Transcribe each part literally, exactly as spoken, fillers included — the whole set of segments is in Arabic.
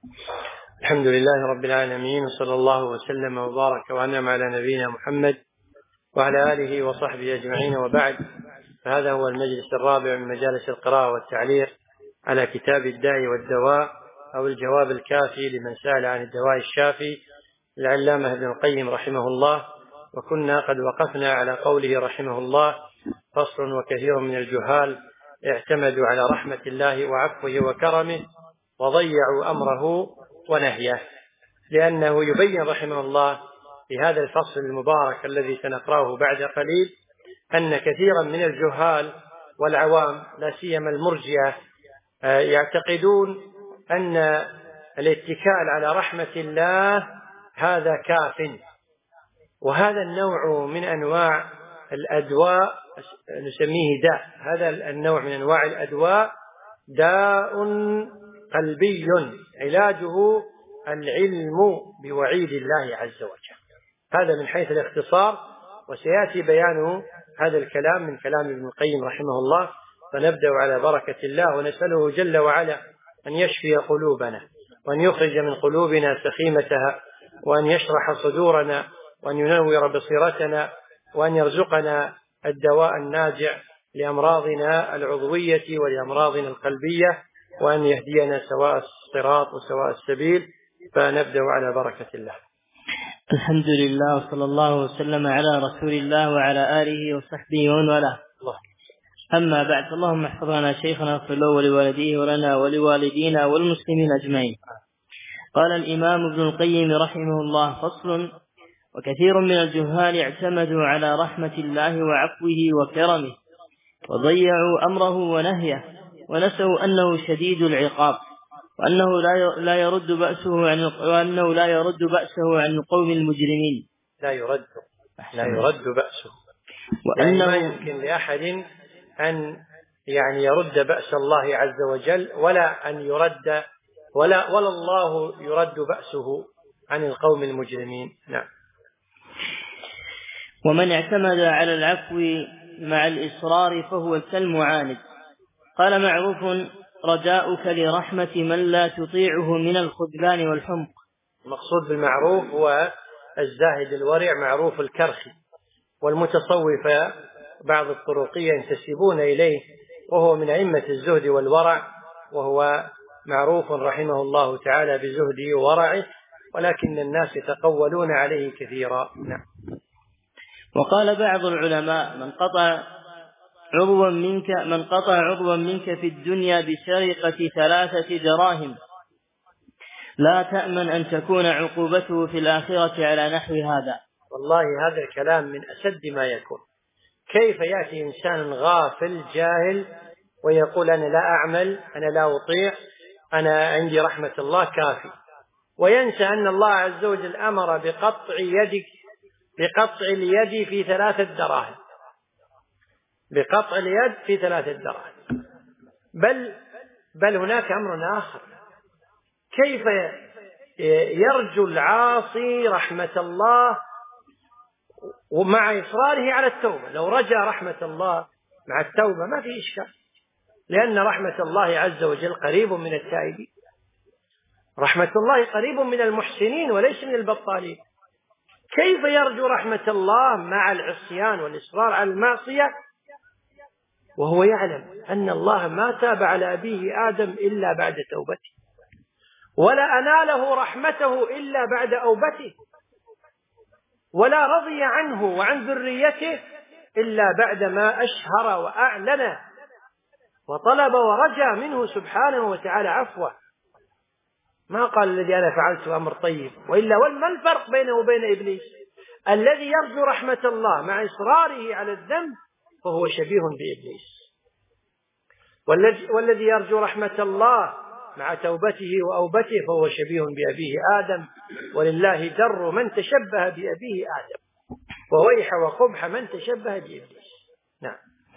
الحمد لله رب العالمين، وصلى الله وسلم وبارك وأنعم على نبينا محمد وعلى آله وصحبه أجمعين، وبعد. فهذا هو المجلس الرابع من مجالس القراءة والتعليق على كتاب الداء والدواء، أو الجواب الكافي لمن سأل عن الدواء الشافي للعلامة ابن القيم رحمه الله. وكنا قد وقفنا على قوله رحمه الله: فصل: وكثير من الجهال اعتمدوا على رحمة الله وعفوه وكرمه وضيعوا أمره ونهيه. لأنه يبين رحمه الله في هذا الفصل المبارك الذي سنقرأه بعد قليل أن كثيرا من الجهال والعوام، لا سيما المرجئة، يعتقدون أن الاتكال على رحمة الله هذا كاف، وهذا النوع من أنواع الأدواء نسميه داء. هذا النوع من أنواع الأدواء داء قلبي علاجه العلم بوعيد الله عز وجل. هذا من حيث الاختصار، وسيأتي بيان هذا الكلام من كلام ابن القيم رحمه الله. فنبدأ على بركة الله، ونسأله جل وعلا أن يشفي قلوبنا، وأن يخرج من قلوبنا سخيمتها، وأن يشرح صدورنا، وأن ينور بصيرتنا، وأن يرزقنا الدواء الناجع لأمراضنا العضوية ولأمراضنا القلبية، وأن يهدينا سواء الصراط وسواء السبيل. فنبدأ على بركة الله. الحمد لله، وصلى الله وسلم على رسول الله وعلى آله وصحبه ومن والاه. أما بعد، اللهم احفظ لنا شيخنا اغفر له ولوالديه ولنا ولوالدينا والمسلمين أجمعين. قال الإمام ابن القيم رحمه الله: فصل: وكثير من الجهال اعتمدوا على رحمة الله وعفوه وكرمه وضيعوا أمره ونهيه، ونسوا أنه شديد العقاب، وأنه لا يرد بأسه عن وأنه لا يرد بأسه عن القوم المجرمين. لا يرد لا يرد بأسه، وأنه يعني ما يمكن لأحد أن يعني يرد بأس الله عز وجل، ولا أن يرد ولا ولا الله يرد بأسه عن القوم المجرمين. نعم. ومن اعتمد على العفو مع الإصرار فهو كالمعاند. قال معروف: رجاؤك لرحمة من لا تطيعه من الخذلان والحمق. المقصود بالمعروف هو الزاهد الورع، معروف الكرخي، والمتصوفة بعض الطرقية ينتسبون إليه، وهو من أئمة الزهد والورع، وهو معروف رحمه الله تعالى بزهده وورعه، ولكن الناس يتقولون عليه كثيرا. نعم. وقال بعض العلماء: من قطع عضوا منك من قطع عضوا منك في الدنيا بسرقة ثلاثة دراهم لا تأمن أن تكون عقوبته في الآخرة على نحو هذا. والله هذا الكلام من أسد ما يكون. كيف يأتي إنسان غافل جاهل ويقول: أنا لا أعمل، أنا لا أطيع، أنا عندي رحمة الله كافي، وينسى أن الله عز وجل أمر بقطع يدك بقطع اليد في ثلاثة دراهم بقطع اليد في ثلاثة دراهم بل بل هناك أمر آخر. كيف يرجو العاصي رحمة الله ومع إصراره على التوبة؟ لو رجى رحمة الله مع التوبة ما في إشكال، لأن رحمة الله عز وجل قريب من التائبين. رحمة الله قريب من المحسنين وليس من البطالين. كيف يرجو رحمة الله مع العصيان والإصرار على المعصية وهو يعلم أن الله ما تاب على أبيه آدم إلا بعد توبته، ولا أناله رحمته إلا بعد أوبته، ولا رضي عنه وعن ذريته إلا بعدما أشهر وأعلن وطلب ورجى منه سبحانه وتعالى عفوه. ما قال: الذي أنا فعلت أمر طيب، وإلا ما الفرق بينه وبين إبليس؟ الذي يرجو رحمة الله مع إصراره على الذنب فهو شبيه بإبليس، والذي والذي يرجو رحمة الله مع توبته وأوبته فهو شبيه بأبيه آدم، ولله در من تشبه بأبيه آدم، وويح وقبح من تشبه بإبليس. نعم.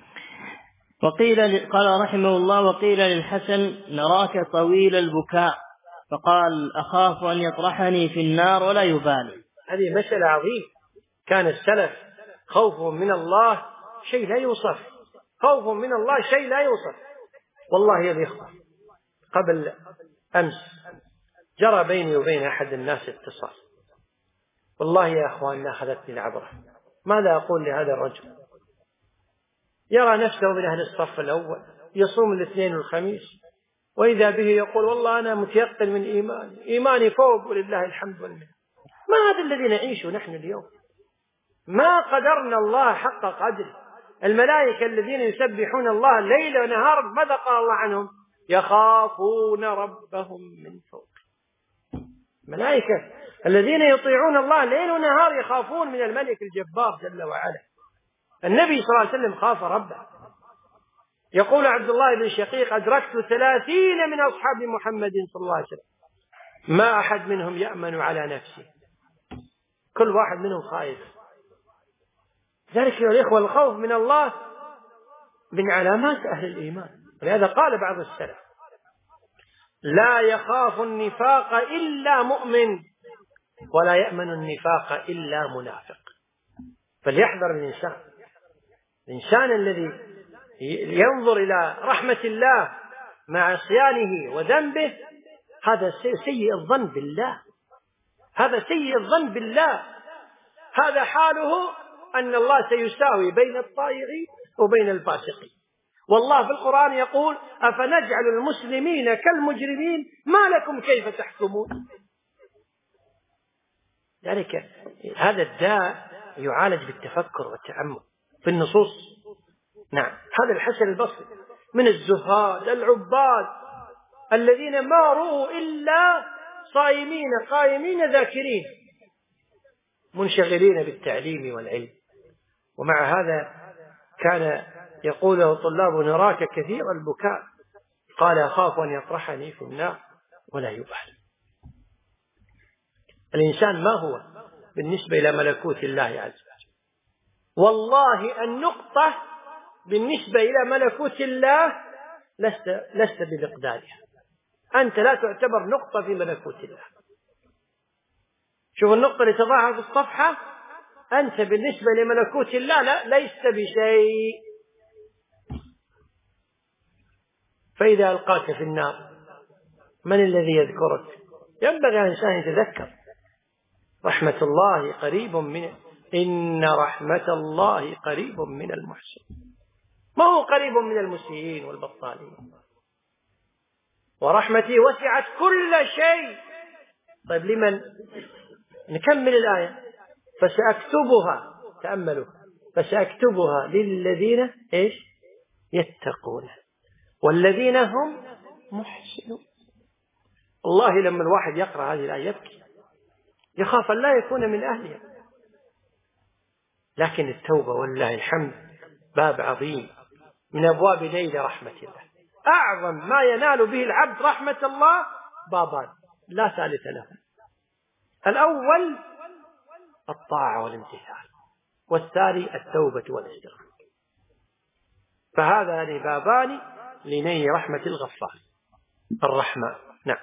وقيل قال رحمه الله: وقيل للحسن: نراك طويل البكاء، فقال: أخاف أن يطرحني في النار ولا يبالي. هذه مسألة عظيمة. كان السلف خوفهم من الله شيء لا يوصف، خوفهم من الله شيء لا يوصف. والله يا إخوة، قبل أمس جرى بيني وبين أحد الناس اتصال، والله يا أخوان أخذتني العبرة. ماذا أقول لهذا الرجل يرى نفسه من أهل الصف الأول، يصوم الاثنين والخميس، وإذا به يقول والله أنا متيقن من إيماني، إيماني فوق ولله الحمد والمنة. ما هذا الذي نعيشه نحن اليوم؟ ما قدرنا الله حق قدره. الملائكة الذين يسبحون الله ليل ونهار ماذا قال الله عنهم؟ يخافون ربهم من فوق. ملائكة الذين يطيعون الله ليل ونهار يخافون من الملك الجبار جل وعلا. النبي صلى الله عليه وسلم خاف ربه. يقول عبد الله بن شقيق أدركت ثلاثين من أصحاب محمد صلى الله عليه وسلم ما أحد منهم يأمن على نفسه، كل واحد منهم خائف. ذلك يا إخوة الخوف من الله من علامات أهل الإيمان. ولهذا قال بعض السلف لا يخاف النفاق إلا مؤمن ولا يأمن النفاق إلا منافق. فليحذر الإنسان الإنسان الذي ينظر إلى رحمة الله مع عصيانه وذنبه، هذا سيء الظن بالله، هذا سيء الظن بالله. هذا حاله أن الله سيساوي بين الطائعين وبين الفاسقين. والله في القرآن يقول أفنجعل المسلمين كالمجرمين ما لكم كيف تحكمون. ذلك هذا الداء يعالج بالتفكر والتأمل في النصوص. نعم، هذا الحسن البصري من الزهاد العباد الذين ما رؤوا إلا صائمين قائمين ذاكرين منشغلين بالتعليم والعلم، ومع هذا كان يقول له طلاب نراك كثير البكاء، قال أخاف أن يطرحني في النار ولا يبالي. الإنسان ما هو بالنسبة إلى ملكوت الله عز وجل؟ والله النقطة بالنسبة إلى ملكوت الله لست, لست بمقدارها. أنت لا تعتبر نقطة في ملكوت الله. شوف النقطة اللي تضعها في الصفحة، أنت بالنسبة لملكوت الله لا ليست بشيء. فإذا ألقاك في النار من الذي يذكرك؟ ينبغي الإنسان يتذكر رحمة الله قريب من إن رحمة الله قريب من المحسنين، ما هو قريب من المسيئين والبطالين. ورحمتي وسعت كل شيء. طيب لمن؟ نكمل الآية فسأكتبها، تأملوا، فسأكتبها للذين إيش؟ يتقون والذين هم محسنون. والله لما الواحد يقرأ هذه الآية يبكي، يخاف أن لا يكون من أهلها. لكن التوبة والله الحمد باب عظيم من أبواب نيل رحمة الله. أعظم ما ينال به العبد رحمة الله بابان لا ثالث له. الأول الطاعة والامتثال، والثاني التوبة والاستغفار. فهذان بابان لنيل رحمة الغفار الرحمن. نعم.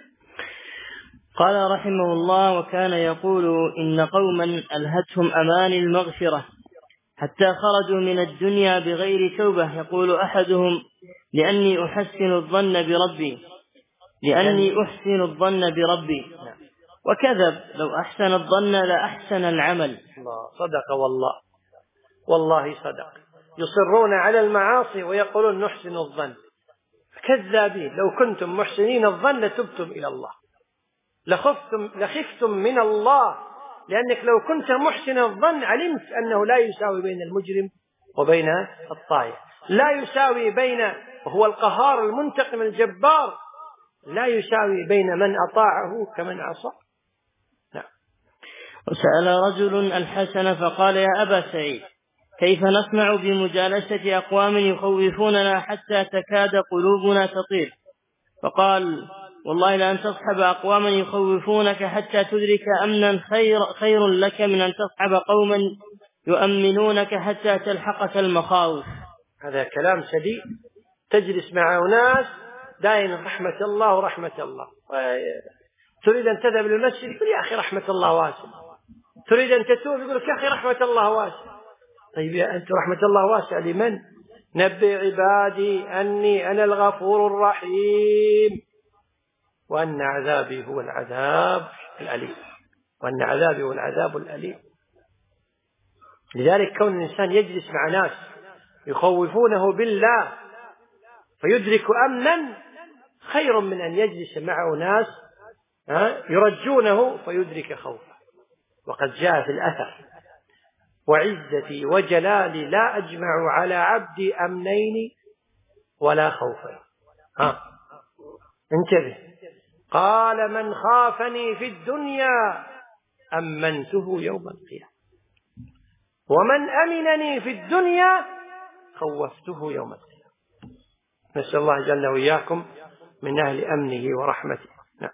قال رحمه الله وكان يقول إن قوما ألهتهم أمان المغفرة حتى خرجوا من الدنيا بغير توبة. يقول أحدهم لأني أحسن الظن بربي لأني أحسن الظن بربي وكذب، لو أحسن الظن لأحسن العمل. الله صدق، والله والله صدق. يصرون على المعاصي ويقولون نحسن الظن، كذابين. لو كنتم محسنين الظن لتبتم إلى الله، لخفتم لخفتم من الله، لأنك لو كنت محسن الظن علمت أنه لا يساوي بين المجرم وبين الطائع، لا يساوي بين، وهو القهار المنتقم الجبار، لا يساوي بين من أطاعه كمن عصى. نعم. وسأل رجل الحسن فقال يا أبا سعيد كيف نصنع بمجالسة أقوام يخوفوننا حتى تكاد قلوبنا تطير؟ فقال والله لأن تصحب أقواما يخوفونك حتى تدرك أمنا خير, خير لك من أن تصحب قوما يؤمنونك حتى تلحقك المخاوف. هذا كلام سديد. تجلس مع أناس دائما رحمة الله ورحمة الله، تريد أن تذهب للمسجد يقول يا أخي رحمة الله واسع، تريد أن تتوب يقول يا أخي رحمة الله واسع. طيب يا أنت رحمة الله واسع لمن؟ نبئ عبادي أني أنا الغفور الرحيم. وأن عذابي هو العذاب الأليم، وأن عذابي هو العذاب الأليم. لذلك كون الإنسان يجلس مع ناس يخوفونه بالله فيدرك أمنا خير من أن يجلس معه ناس يرجونه فيدرك خوفه. وقد جاء في الأثر: وعزتي وجلالي لا أجمع على عبدي أمنين ولا خوفين. ها انتبه، قال: من خافني في الدنيا أمنته يوم القيامة، ومن أمنني في الدنيا خوفته يوم القيامة. نسأل الله جل وإياكم من أهل أمنه ورحمته. نعم.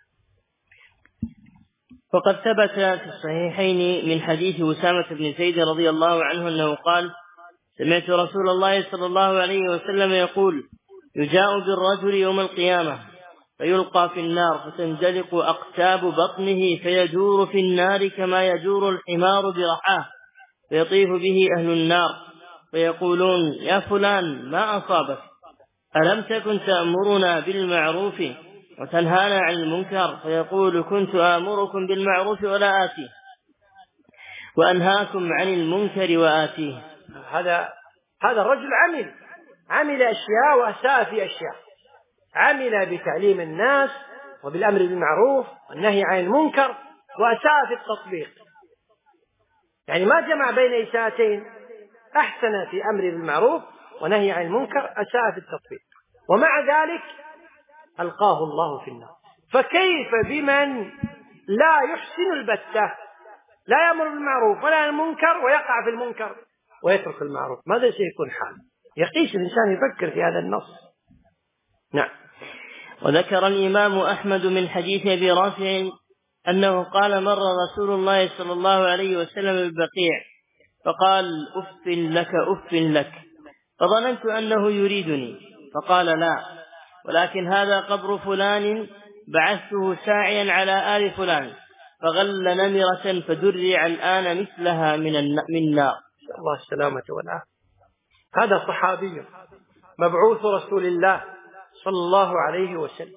وقد ثبت في الصحيحين من حديث أسامة بن زيد رضي الله عنه أنه قال: سمعت رسول الله صلى الله عليه وسلم يقول: يجاء بالرجل يوم القيامة فيلقى في النار فتندلق أقتاب بطنه فيدور في النار كما يدور الحمار برحاه، فيطيف به أهل النار فيقولون: يا فلان ما أصابك؟ ألم تكن تأمرنا بالمعروف وتنهانا عن المنكر؟ فيقول: كنت آمركم بالمعروف ولا آتيه، وأنهاكم عن المنكر وآتيه. هذا هذا الرجل عمل عمل أشياء وأساء في أشياء. عمل بتعليم الناس وبالأمر بالمعروف والنهي عن المنكر، وأساء في التطبيق. يعني ما جمع بين إساءتين، أحسن في أمر بالمعروف ونهي عن المنكر، أساء في التطبيق، ومع ذلك ألقاه الله في النار. فكيف بمن لا يحسن البتة، لا يأمر بالمعروف ولا المنكر ويقع في المنكر ويترك المعروف؟ ماذا سيكون حاله؟ يقيس الإنسان يفكر في هذا النص. نعم. وذكر الإمام أحمد من حديث أبي رافع أنه قال: مر رسول الله صلى الله عليه وسلم بالبقيع فقال: أف لك أف لك، فظننت أنه يريدني، فقال: لا، ولكن هذا قبر فلان بعثته ساعيا على آل فلان، فغل نمرة فدرع الآن مثلها من النار. الله السلامة والعافية. هذا صحابي مبعوث رسول الله صلى الله عليه وسلم،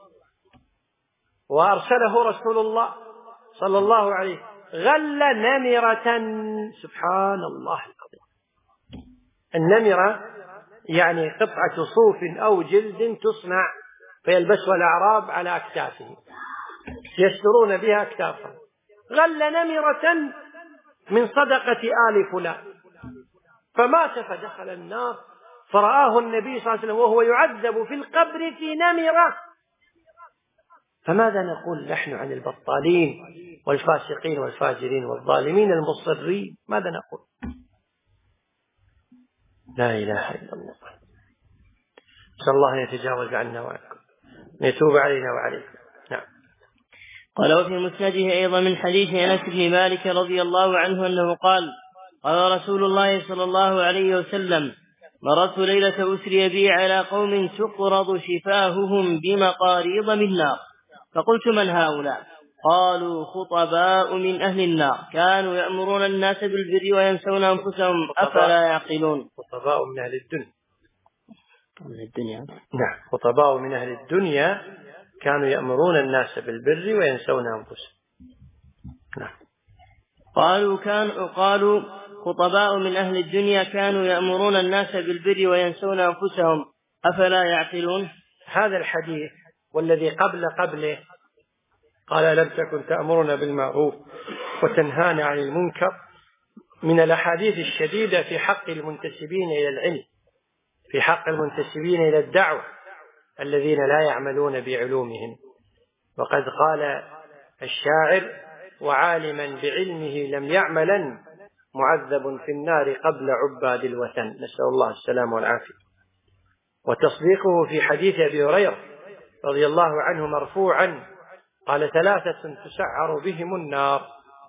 وأرسله رسول الله صلى الله عليه وسلم غل نمرة. سبحان الله العظيم. النمرة يعني قطعة صوف أو جلد تصنع فيلبسها الأعراب على أكتافهم، يسترون بها أكتافهم. غل نمرة من صدقة آل فلان، فمات فدخل النار، فرآه النبي صلى الله عليه وسلم وهو يعذب في القبر في نمرة. فماذا نقول نحن عن البطالين والفاسقين والفاجرين والظالمين المصرين؟ ماذا نقول؟ لا إله إلا الله. نسأل الله أن يتجاوز عنا وعنكم، أن يتوب علينا وعليكم. نعم. قال: وفي مسنده أيضا من حديث أنس بن مالك رضي الله عنه أنه قال: قال رسول الله صلى الله عليه وسلم: مررت ليلة أسري بي على قوم تقرض شفاههم بمقاريض من نار، فقلت: من هؤلاء؟ قالوا: خطباء من أهل النار، كانوا يأمرون الناس بالبر وينسون أنفسهم، أفلا يعقلون. خطباء من أهل الدنيا. من الدنيا. نعم. خطباء من أهل الدنيا كانوا يأمرون الناس بالبر وينسون أنفسهم. نعم. قالوا كانوا قالوا خطباء من أهل الدنيا كانوا يأمرون الناس بالبر وينسون أنفسهم، أفلا يعقلون. هذا الحديث والذي قبل قبله قال: لم تكن تأمرنا بالمعروف وتنهانا عن المنكر، من الأحاديث الشديدة في حق المنتسبين إلى العلم، في حق المنتسبين إلى الدعوة الذين لا يعملون بعلومهم. وقد قال الشاعر: وعالما بعلمه لم يعملا، معذب في النار قبل عباد الوثن. نسأل الله السلامة والعافية. وتصديقه في حديث أبي هريرة رضي الله عنه مرفوعا قال: ثلاثة تسعر بهم النار.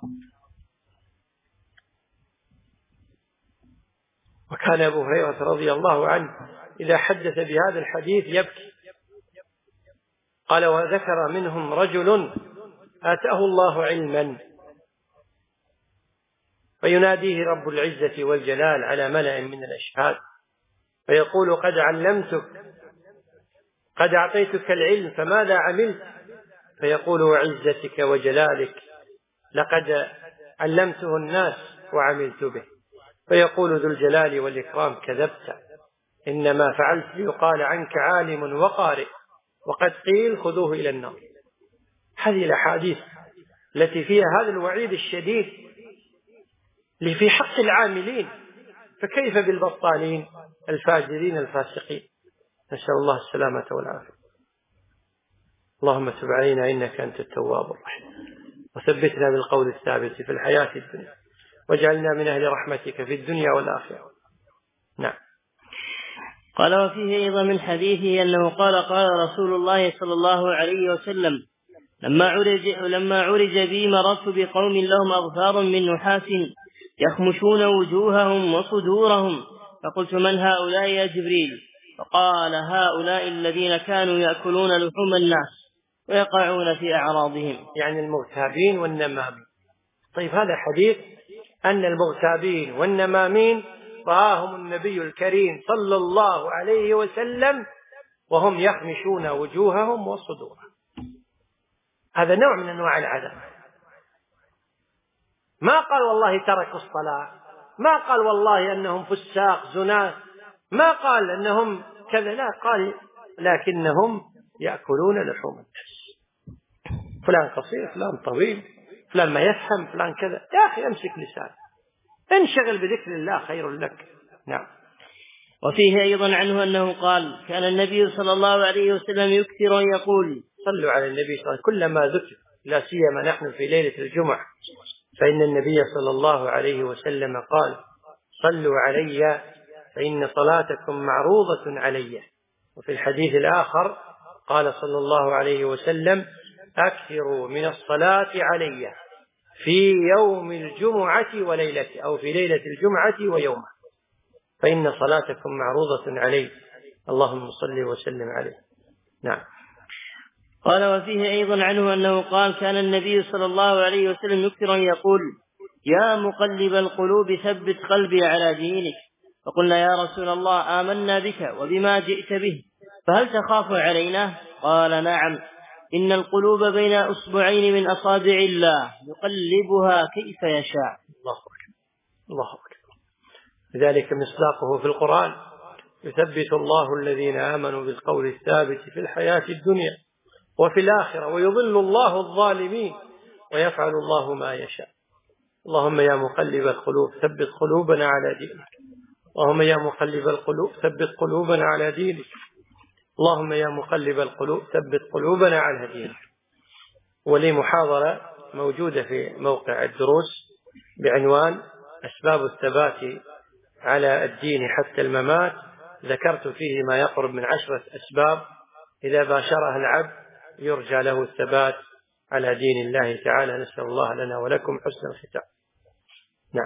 وكان أبو هريرة رضي الله عنه إذا حدث بهذا الحديث يبكي. قال: وذكر منهم رجل آتاه الله علما، فيناديه رب العزة والجلال على ملأ من الأشهاد فيقول: قد علمتك، قد أعطيتك العلم، فماذا عملت؟ فيقول وعزتك وجلالك لقد علمته الناس وعملت به، فيقول ذو الجلال والإكرام كذبت، إنما فعلت ليقال عنك عالم وقارئ، وقد قيل خذوه إلى النار. هذه الأحاديث التي فيها هذا الوعيد الشديد في حق العاملين، فكيف بالبطالين الفاجرين الفاسقين؟ نسأل الله السلامة والعافية. اللهم تب علينا إنك أنت التواب الرحيم، وثبتنا بالقول الثابت في الحياة الدنيا، واجعلنا من أهل رحمتك في الدنيا والآخرة. نعم. قال وفيه أيضا من حديثه أنه قال قال رسول الله صلى الله عليه وسلم لما عرج, لما عرج بي مررت بقوم لهم أظفار من نحاس يخمشون وجوههم وصدورهم، فقلت من هؤلاء يا جبريل؟ فقال هؤلاء الذين كانوا يأكلون لحوم الناس ويقعون في أعراضهم، يعني المغتابين والنمامين. طيب هذا حديث أن المغتابين والنمامين رآهم النبي الكريم صلى الله عليه وسلم وهم يخمشون وجوههم وصدورهم. هذا نوع من أنواع العذاب. ما قال والله تركوا الصلاة، ما قال والله أنهم فساق زناة، ما قال أنهم كذا، لا، قال لكنهم يأكلون لحوم الناس. فلان قصير، فلان طويل، فلان ما يفهم، فلان كذا. يا أخي أمسك لسانك، انشغل بذكر الله خير لك. نعم. وفيه أيضا عنه أنه قال كان النبي صلى الله عليه وسلم يكثر أن يقول صلوا على النبي صلى الله عليه وسلم كلما ذكر، لا سيما نحن في ليلة الجمعة، فإن النبي صلى الله عليه وسلم قال صلوا علي فإن صلاتكم معروضة علي. وفي الحديث الآخر قال صلى الله عليه وسلم أكثروا من الصلاة علي في يوم الجمعة وليلته، أو في ليلة الجمعة ويومه، فإن صلاتكم معروضة علي، اللهم صل وسلم عليه. نعم. قال وفيه أيضا عنه أنه قال كان النبي صلى الله عليه وسلم يكثر أن يقول يا مقلب القلوب ثبت قلبي على دينك، فقلنا يا رسول الله آمنا بك وبما جئت به، فهل تخاف علينا؟ قال نعم، إن القلوب بين أصبعين من أصابع الله يقلبها كيف يشاء. الله أكبر، الله أكبر. لذلك مصداقه في القرآن يثبت الله الذين آمنوا بالقول الثابت في الحياة الدنيا وفي الآخرة ويضل الله الظالمين ويفعل الله ما يشاء. اللهم يا مقلب القلوب ثبت قلوبنا على دينك، اللهم يا مقلب القلوب ثبت قلوبنا على دينك، اللهم يا مقلب القلوب ثبت قلوبنا على دينك. ولي محاضرة موجودة في موقع الدروس بعنوان أسباب الثبات على الدين حتى الممات، ذكرت فيه ما يقرب من عشرة أسباب إذا باشرها العبد يرجى له الثبات على دين الله تعالى. نسأل الله لنا ولكم حسن الختام. نعم.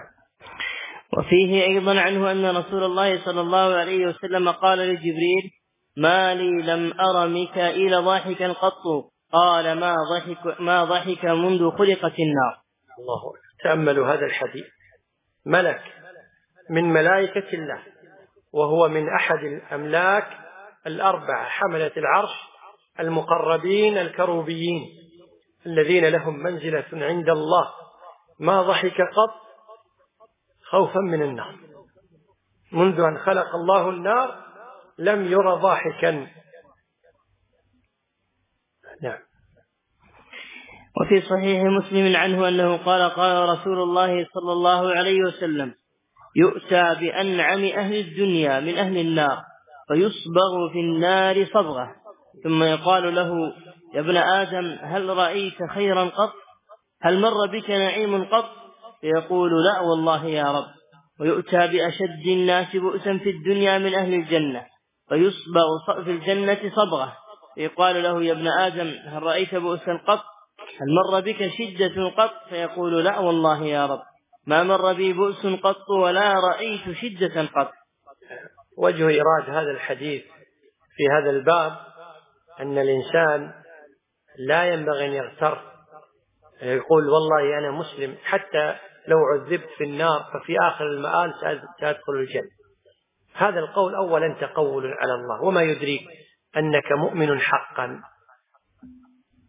وفيه أيضا عنه أن رسول الله صلى الله عليه وسلم قال لجبريل ما لي لم أر ميكائيل ضاحكا قط، قال ما ضحك, ما ضحك منذ خلقت النار. الله أكبر. تأملوا هذا الحديث. ملك من ملائكة الله وهو من أحد الأملاك الأربعة حملة العرش المقربين الكروبيين الذين لهم منزلة عند الله، ما ضحك قط خوفا من النار. منذ أن خلق الله النار لم ير ضاحكا. نعم. وفي صحيح مسلم عنه أنه قال قال رسول الله صلى الله عليه وسلم يؤتى بأنعم أهل الدنيا من أهل النار فيصبغ في النار صبغة، ثم يقال له يا ابن آدم هل رأيت خيرا قط؟ هل مر بك نعيم قط؟ فيقول لا والله يا رب. ويؤتى بأشد الناس بؤسا في الدنيا من أهل الجنة فيصبغ في الجنة صبغة، فيقال له يا ابن آدم هل رأيت بؤسا قط؟ هل مر بك شدة قط؟ فيقول لا والله يا رب، ما مر بي بؤس قط ولا رأيت شدة قط. وجه إيراد هذا الحديث في هذا الباب أن الإنسان لا ينبغي أن يغتر يقول والله أنا مسلم حتى لو عذبت في النار ففي آخر المآل سأدخل الجنة. هذا القول أولا تقول على الله، وما يدريك أنك مؤمن حقا.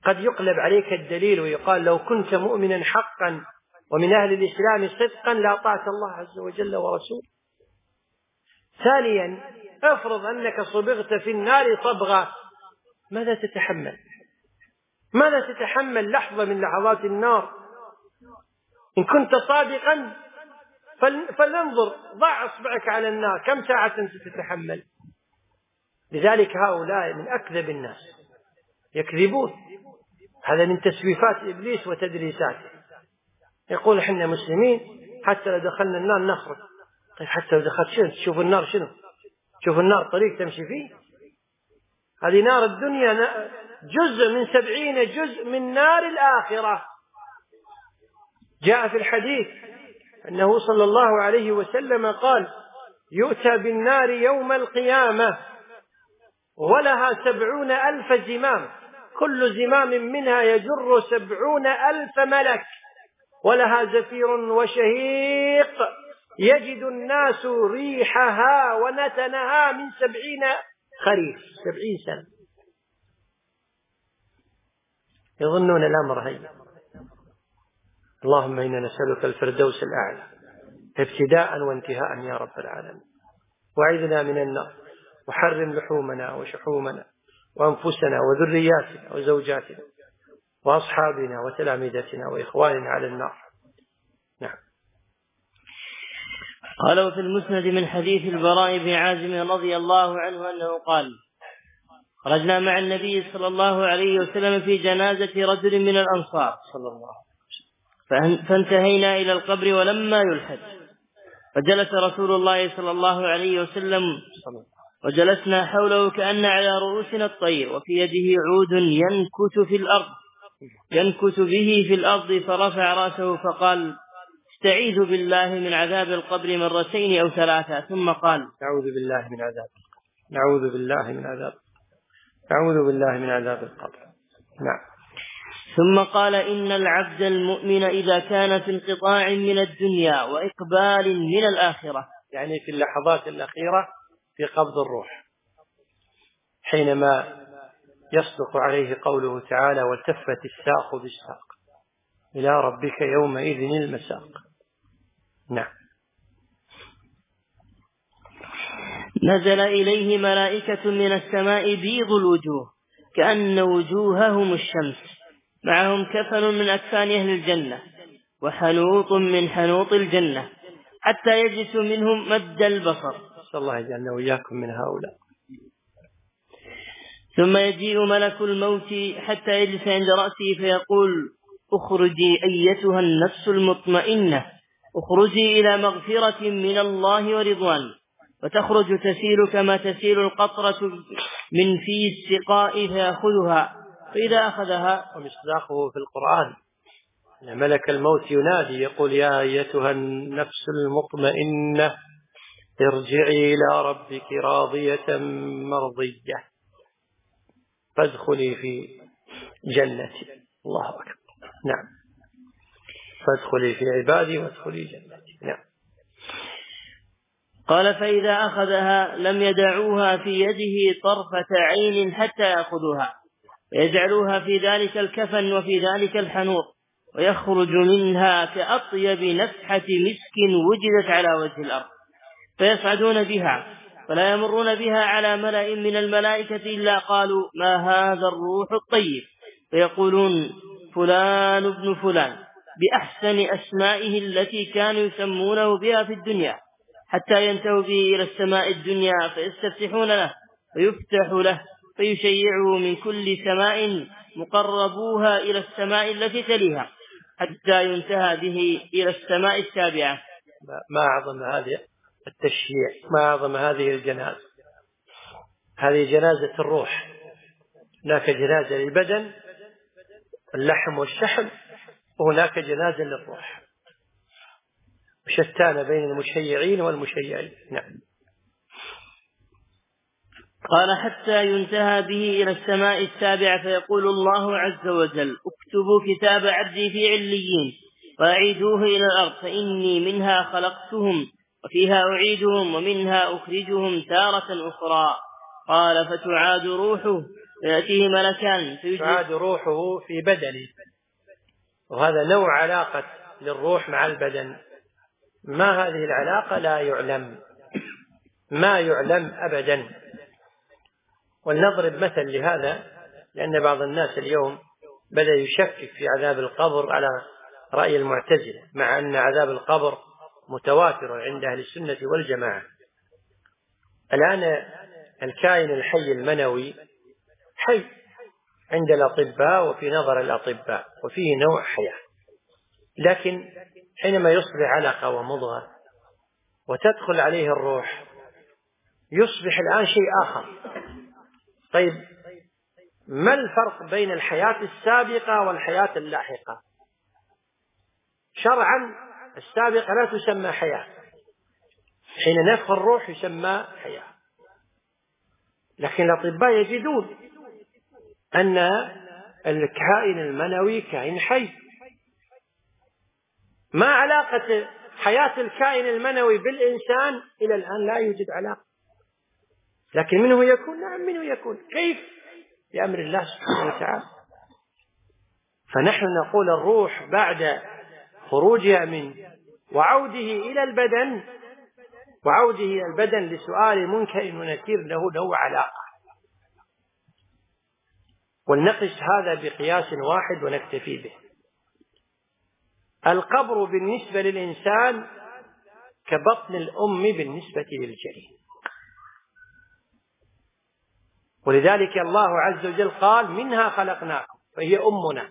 قد يقلب عليك الدليل ويقال لو كنت مؤمنا حقا ومن أهل الإسلام صدقا لأطعت الله عز وجل ورسوله. ثانيا، افرض أنك صبغت في النار صبغة، ماذا تتحمل؟ ماذا تتحمل لحظة من لحظات النار؟ إن كنت صادقا فلننظر، ضع أصبعك على النار، كم ساعة ستتحمل؟ لذلك هؤلاء من أكذب الناس، يكذبون. هذا من تسويفات إبليس وتدريساته. يقول إحنا مسلمين حتى لو دخلنا النار نخرج. طيب حتى لو دخلت شنو؟ تشوف النار شنو؟ تشوف النار طريق تمشي فيه؟ هذه نار الدنيا جزء من سبعين جزء من نار الآخرة. جاء في الحديث أنه صلى الله عليه وسلم قال: يؤتى بالنار يوم القيامة ولها سبعون ألف زمام، كل زمام منها يجر سبعون ألف ملك، ولها زفير وشهيق يجد الناس ريحها ونتنها من سبعين خريف، سبعين سنة. يظنون الأمر هين. اللهم إنا نسألك الفردوس الأعلى ابتداء وانتهاء يا رب العالمين، وأعذنا من النار، وحرم لحومنا وشحومنا وأنفسنا وذرياتنا وزوجاتنا وأصحابنا وتلامذتنا وإخواننا على النار. نعم. قال: وفي المسند من حديث البراء بن عازم رضي الله عنه أنه قال: خرجنا مع النبي صلى الله عليه وسلم في جنازة رجل من الأنصار صلى الله عليه وسلم، فانتهينا إلى القبر ولما يلحد، فجلس رسول الله صلى الله عليه وسلم وجلسنا حوله كأن على رؤوسنا الطير، وفي يده عود ينكت في الأرض ينكت به في الأرض، فرفع رأسه فقال: استعيذ بالله من عذاب القبر مرتين أو ثلاثة، ثم قال: نعوذ بالله من عذاب القبر، نعوذ بالله من عذاب نعوذ بالله من عذاب القبر. نعم. ثم قال: إن العبد المؤمن إذا كان في انقطاع من الدنيا وإقبال من الآخرة، يعني في اللحظات الأخيرة في قبض الروح، حينما يصدق عليه قوله تعالى: والتفت الساق بالساق إلى ربك يومئذ المساق. نعم. نزل إليه ملائكة من السماء بيض الوجوه كأن وجوههم الشمس، معهم كفن من أكفان أهل الجنة وحنوط من حنوط الجنة، حتى يجلس منهم مد البصر. نسأل الله يجعلنا وإياكم من هؤلاء. ثم يجيء ملك الموت حتى يجلس عند رأسه فيقول: اخرجي أيتها النفس المطمئنة، اخرجي إلى مغفرة من الله ورضوان، وتخرج تسيل كما تسيل القطرة من في السقاء فيأخذها، فإذا أخذها. ومصداقه في القرآن أن ملك الموت ينادي يقول: يا أيتها النفس المطمئنة ارجعي إلى ربك راضية مرضية فادخلي في جنتي. الله أكبر. نعم. فادخلي في عبادي وادخلي جنتي. نعم. قال: فإذا أخذها لم يدعوها في يده طرفة عين حتى يأخذوها، ويجعلوها في ذلك الكفن وفي ذلك الحنوط، ويخرج منها كأطيب نفحة مسك وجدت على وجه الأرض، فيصعدون بها، فلا يمرون بها على ملأ من الملائكة إلا قالوا: ما هذا الروح الطيب؟ فيقولون: فلان ابن فلان، بأحسن أسمائه التي كانوا يسمونه بها في الدنيا، حتى ينتهوا به إلى السماء الدنيا فيستفتحون له ويفتح له، فيشيعه من كل سماء مقربوها إلى السماء التي تليها، حتى ينتهى به إلى السماء السابعة. ما أعظم هذه التشييع، ما أعظم هذه الجنازة. هذه جنازة الروح. هناك جنازة للبدن اللحم والشحم، وهناك جنازة للروح، شتان بين المشيعين والمشيعين. نعم. قال: حتى ينتهى به إلى السماء السابعة، فيقول الله عز وجل: اكتبوا كتاب عبدي في عليين وأعيدوه إلى الأرض، فإني منها خلقتهم وفيها أعيدهم ومنها أخرجهم تارة أخرى. قال: فتعاد روحه فيأتيه ملكان تعاد روحه في بدنه، وهذا نوع علاقة للروح مع البدن. ما هذه العلاقة؟ لا يعلم، ما يعلم أبدا. ولنضرب مثل لهذا، لأن بعض الناس اليوم بدأ يشكك في عذاب القبر على رأي المعتزلة، مع أن عذاب القبر متواتر عند أهل السنة والجماعة. الآن الكائن الحي المنوي حي عند الأطباء وفي نظر الأطباء، وفيه نوع حياة، لكن حينما يصبح علقة ومضغة وتدخل عليه الروح يصبح الآن شيء آخر. طيب، ما الفرق بين الحياة السابقة والحياة اللاحقة؟ شرعا السابقة لا تسمى حياة، حين نفخ الروح يسمى حياة، لكن الأطباء يجدون أن الكائن المنوي كائن حي. ما علاقة حياة الكائن المنوي بالإنسان؟ إلى الآن لا يوجد علاقة، لكن منه يكون، نعم منه يكون. كيف؟ بأمر الله سبحانه وتعالى. فنحن نقول الروح بعد خروجها من وعوده إلى البدن، وعوده إلى البدن لسؤال منكر ونكير له له علاقة. ولنقص هذا بقياس واحد ونكتفي به. القبر بالنسبة للإنسان كبطن الأم بالنسبة للجنين، ولذلك الله عز وجل قال منها خلقناكم فهي أمنا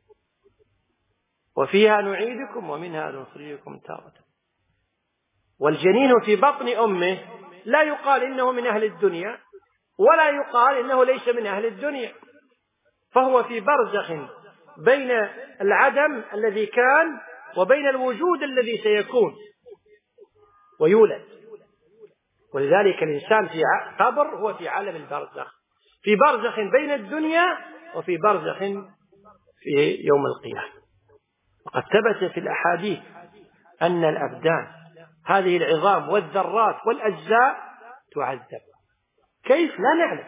وفيها نعيدكم ومنها نخرجكم تارة. والجنين في بطن أمه لا يقال إنه من أهل الدنيا ولا يقال إنه ليس من أهل الدنيا، فهو في برزخ بين العدم الذي كان وبين الوجود الذي سيكون ويولد. ولذلك الإنسان في قبر هو في عالم البرزخ، في برزخ بين الدنيا وفي برزخ في يوم القيامة. وقد ثبت في الأحاديث أن الأبدان هذه العظام والذرات والأجزاء تعذب. كيف؟ لا نعلم.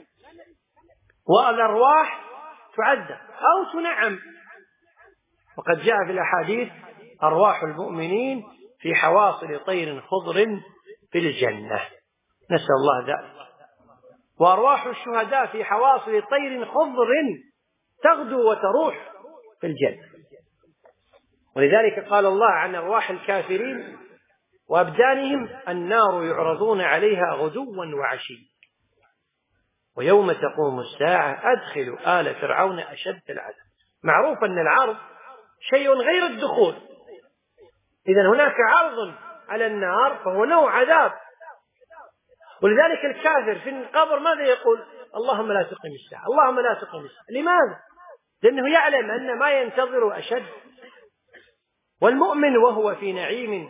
والأرواح تعذب أو تنعم. وقد جاء في الأحاديث أرواح المؤمنين في حواصل طير خضر في الجنة، نسأل الله ذلك. وأرواح الشهداء في حواصل طير خضر تغدو وتروح في الجنة. ولذلك قال الله عن أرواح الكافرين وأبدانهم النار يعرضون عليها غدوا وعشيا ويوم تقوم الساعة أدخلوا آل فرعون أشد العذاب. معروف أن العرض شيء غير الدخول، إذن هناك عرض على النار فهو نوع عذاب. ولذلك الكافر في القبر ماذا يقول؟ اللهم لا تقم الساعة، اللهم لا تقم الساعة. لماذا؟ لأنه يعلم أن ما ينتظر أشد. والمؤمن وهو في نعيم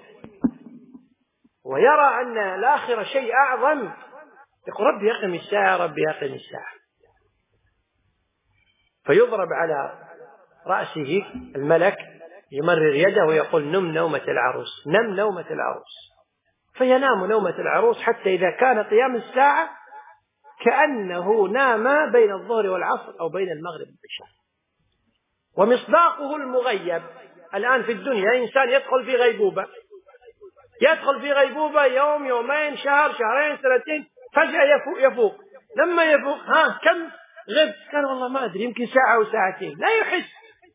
ويرى أن الآخرة شيء أعظم يقول ربي أقم الساعة، ربي أقم الساعة. فيضرب على رأسه الملك يمرر يده ويقول نم نومة العروس، نم نومة العروس. فينام نومة العروس حتى إذا كان قيام الساعة كأنه نام بين الظهر والعصر أو بين المغرب والعشاء. ومصداقه المغيب الآن في الدنيا إنسان يدخل في غيبوبة، يدخل في غيبوبة يوم يومين شهر شهرين سنتين، فجأة يفوق, يفوق. لما يفوق ها كم غبت؟ قال والله ما أدري يمكن ساعة أو ساعتين، لا يحس.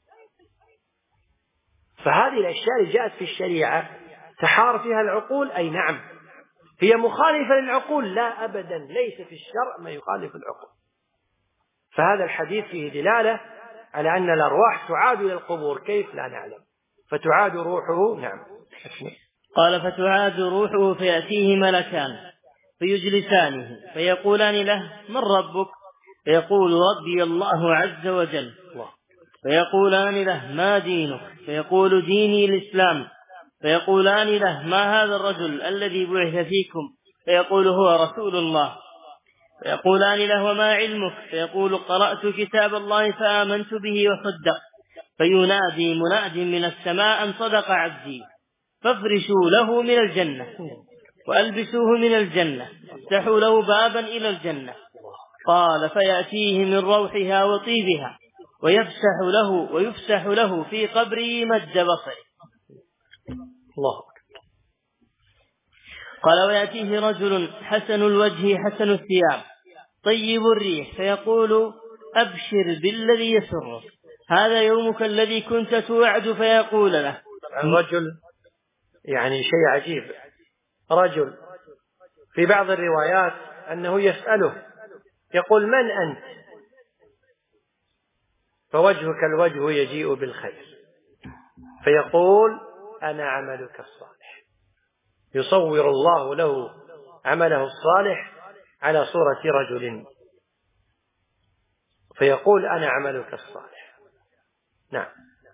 فهذه الأشياء اللي جاءت في الشريعة تحار فيها العقول، أي نعم هي مخالفة للعقول؟ لا أبدا، ليس في الشرع ما يخالف العقول. فهذا الحديث فيه دلالة على أن الأرواح تعاد إلى القبور. كيف؟ لا نعلم. فتعاد روحه. نعم. قال فتعاد روحه فيأتيه ملكان فيجلسانه فيقولان له من ربك؟ فيقول ربي الله عز وجل. فيقولان له ما دينك؟ فيقول ديني الإسلام. فيقولان له ما هذا الرجل الذي بعث فيكم؟ فيقول هو رسول الله. فيقولان له وما علمك؟ فيقول قرأت كتاب الله فآمنت به وصدق. فينادي مناد من السماء أن صدق عبدي، فافرشوا له من الجنة وألبسوه من الجنة وافتحوا له بابا إلى الجنة. قال فيأتيه من روحها وطيبها ويفسح له ويفسح له في قبره مد بصره. الله. قال ويأتيه رجل حسن الوجه حسن الثياب طيب الريح فيقول أبشر بالذي يسرك هذا يومك الذي كنت توعد، فيقول له الرجل يعني شيء عجيب، رجل في بعض الروايات أنه يسأله يقول من أنت؟ فوجهك الوجه يجيء بالخير، فيقول أنا عملك الصالح. يصور الله له عمله الصالح على صورة رجل فيقول أنا عملك الصالح. نعم.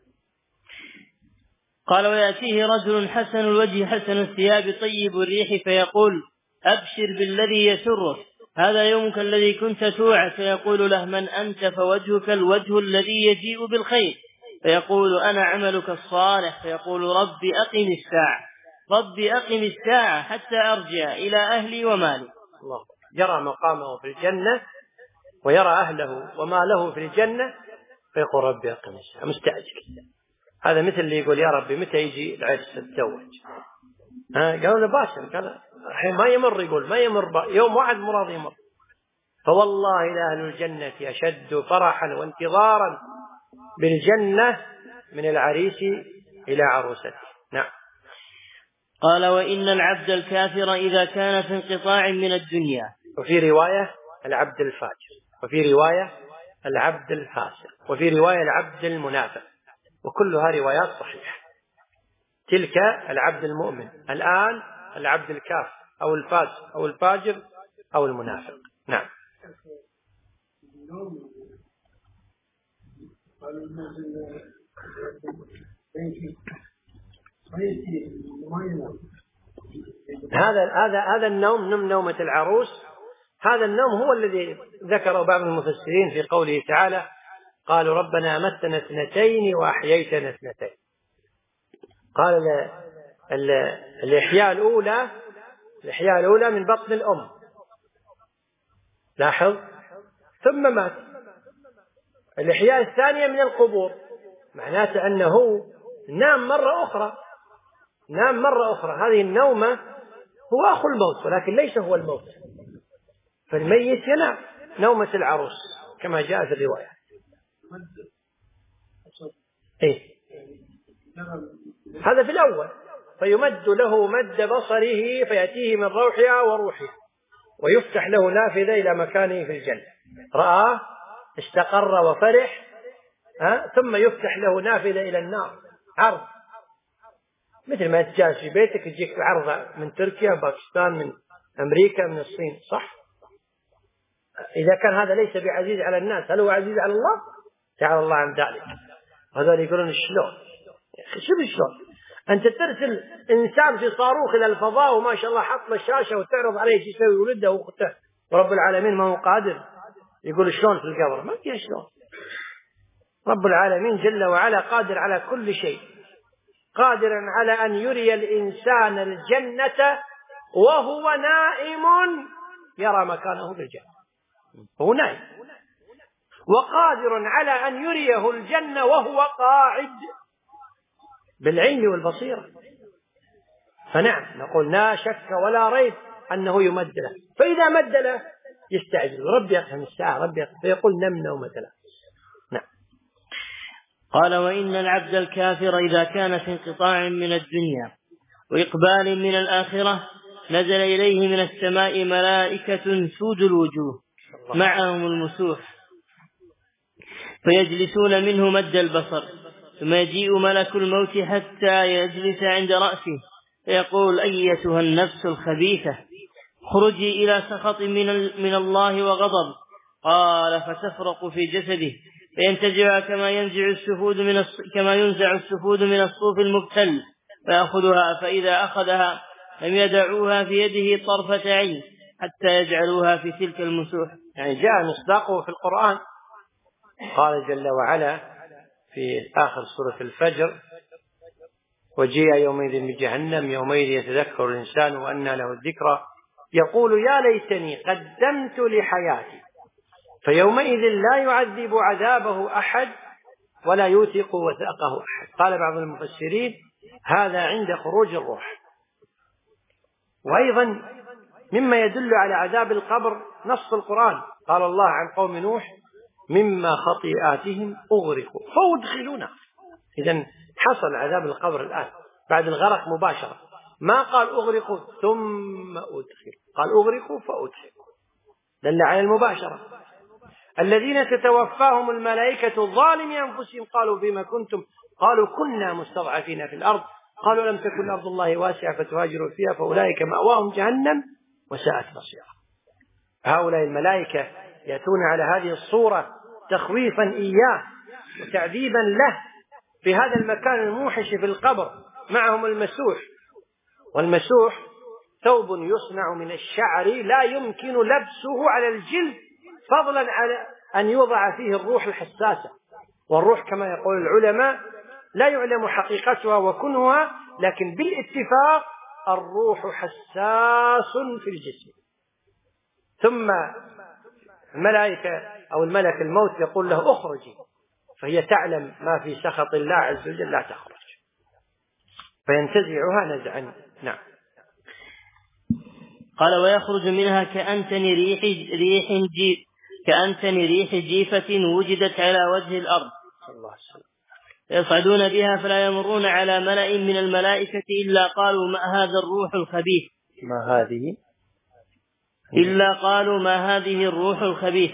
قال ويأتيه رجل حسن الوجه حسن الثياب طيب الريح فيقول أبشر بالذي يسرك هذا يومك الذي كنت توعد، فيقول له من أنت؟ فوجهك الوجه الذي يجيء بالخير، فيقول أنا عملك الصالح. فيقول ربي أقم الساعة ربي أقم الساعة حتى أرجع إلى أهلي ومالي. الله. يرى مقامه في الجنة ويرى أهله وماله في الجنة فيقول ربي أقم الساعة، مستعجل. هذا مثل اللي يقول يا ربي متى يجي العرس تتزوج؟ ها قالوا له باشر، قال الحين ما يمر، يقول ما يمر يوم واحد مراد يمر. فوالله لأهل الجنة أشد فرحا وانتظارا بالجنة من العريس إلى عروسته. نعم. قال وإن العبد الكافر إذا كان في انقطاع من الدنيا، وفي رواية العبد الفاجر، وفي رواية العبد الفاسق، وفي رواية العبد المنافق، وكلها روايات صحيحة. تلك العبد المؤمن، الآن العبد الكافر أو الفاسق أو الفاجر أو المنافق. نعم. هذا هذا هذا النوم نم نومة العروس، هذا النوم هو الذي ذكره بعض المفسرين في قوله تعالى قالوا ربنا أمتنا اثنتين وأحييتنا اثنتين. قال الإحياء الأولى الإحياء الأولى من بطن الأم، لاحظ، ثم مات. الإحياء الثانية من القبور، معناته أنه نام مرة أخرى، نام مرة أخرى. هذه النومة هو أخو الموت ولكن ليس هو الموت، فالميت ينام نومة العروس كما جاء في الرواية. إيه؟ هذا في الأول، فيمد له مد بصره فيأتيه من روحها وروحها ويفتح له نافذة إلى مكانه في الجنة، رآه استقر وفرح، ها؟ ثم يفتح له نافذة إلى النار، عرض مثل ما تجاز في بيتك يجيك عرض من تركيا، باكستان، من أمريكا، من الصين، صح؟ إذا كان هذا ليس بعزيز على الناس هل هو عزيز على الله؟ تعالى الله عن ذلك. هذول يقولون شلون؟ شو بشلون؟ أنت ترسل إنسان في صاروخ إلى الفضاء وما شاء الله حط له الشاشة وتعرض عليه شو يسوي ولده وأخته، ورب العالمين ما هو قادر؟ يقول شلون في القبر؟ ما فيها شلون. رب العالمين جل وعلا قادر على كل شيء، قادر على أن يري الإنسان الجنة وهو نائم يرى مكانه في الجنة، هو نائم، وقادر على أن يريه الجنة وهو قاعد بالعلم والبصيرة. فنعم نقول لا شك ولا ريب أنه يمد له، فإذا مد له يستعجل ربي يقهم الساعة ربي يقهم، فيقول نم نومة له. نعم. قال وإن العبد الكافر إذا كان في انقطاع من الدنيا وإقبال من الآخرة نزل إليه من السماء ملائكة سود الوجوه معهم المسوح فيجلسون منه مد البصر، ثم يجيء ملك الموت حتى يجلس عند رأسه فيقول أيتها النفس الخبيثة خرجي إلى سخط من, من الله وغضب. قال فتفرق في جسده فينتزع كما ينزع السفود من الص... كما ينزع السفود من الصوف المبتل فيأخذها، فإذا أخذها لم يدعوها في يده طرفة عين حتى يجعلوها في تلك المسوح. يعني جاء مصداقه في القرآن، قال جل وعلا في آخر سورة الفجر وجيء يومئذ بجهنم يومئذ يتذكر الإنسان وأنى له الذكرى يقول يا ليتني قدمت لحياتي فيومئذ لا يعذب عذابه أحد ولا يوثق وثاقه أحد. قال بعض المفسرين هذا عند خروج الروح. وأيضا مما يدل على عذاب القبر نص القرآن، قال الله عن قوم نوح مما خطيئاتهم أغرقوا فأدخلوا نارا. إذن حصل عذاب القبر الآن بعد الغرق مباشرة، ما قال أغرقوا ثم أدخلوا، قال أغرقوا فأدخلوا، دل على المباشرة. الذين تتوفاهم الملائكة ظالمي أنفسهم قالوا بما كنتم، قالوا كنا مستضعفين في الأرض، قالوا لم تكن أرض الله واسعة فتهاجروا فيها فأولئك مأواهم جهنم وساءت مصيرا. هؤلاء الملائكة يأتون على هذه الصورة تخويفا إياه وتعذيبا له في هذا المكان الموحش في القبر. معهم المسوح، والمسوح ثوب يصنع من الشعر لا يمكن لبسه على الجلد فضلا على أن يوضع فيه الروح الحساسة. والروح كما يقول العلماء لا يعلم حقيقتها وكنها، لكن بالاتفاق الروح حساس في الجسم. ثم الملائكة أو الملك الموت يقول له اخرجي، فهي تعلم ما في سخط الله عز وجل لا تخرج، فينتزعها نزعا. نعم. قال ويخرج منها كأنتن ريح ريح جي كأنتن ريح جيفة وجدت على وجه الأرض، يصعدون بها فلا يمرون على ملأ من الملائكة إلا قالوا ما هذا الروح الخبيث ما هذه إلا قالوا ما هذه الروح الخبيث.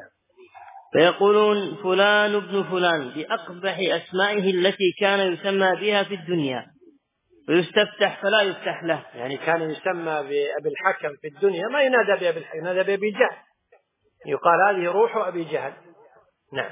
فيقولون فلان ابن فلان بأقبح أسمائه التي كان يسمى بها في الدنيا، ويستفتح فلا يفتح له. يعني كان يسمى بأبي الحكم في الدنيا، ما ينادى بأبي الحكم، ينادى بأبي جهل، يقال هذه روح أبي جهل. نعم.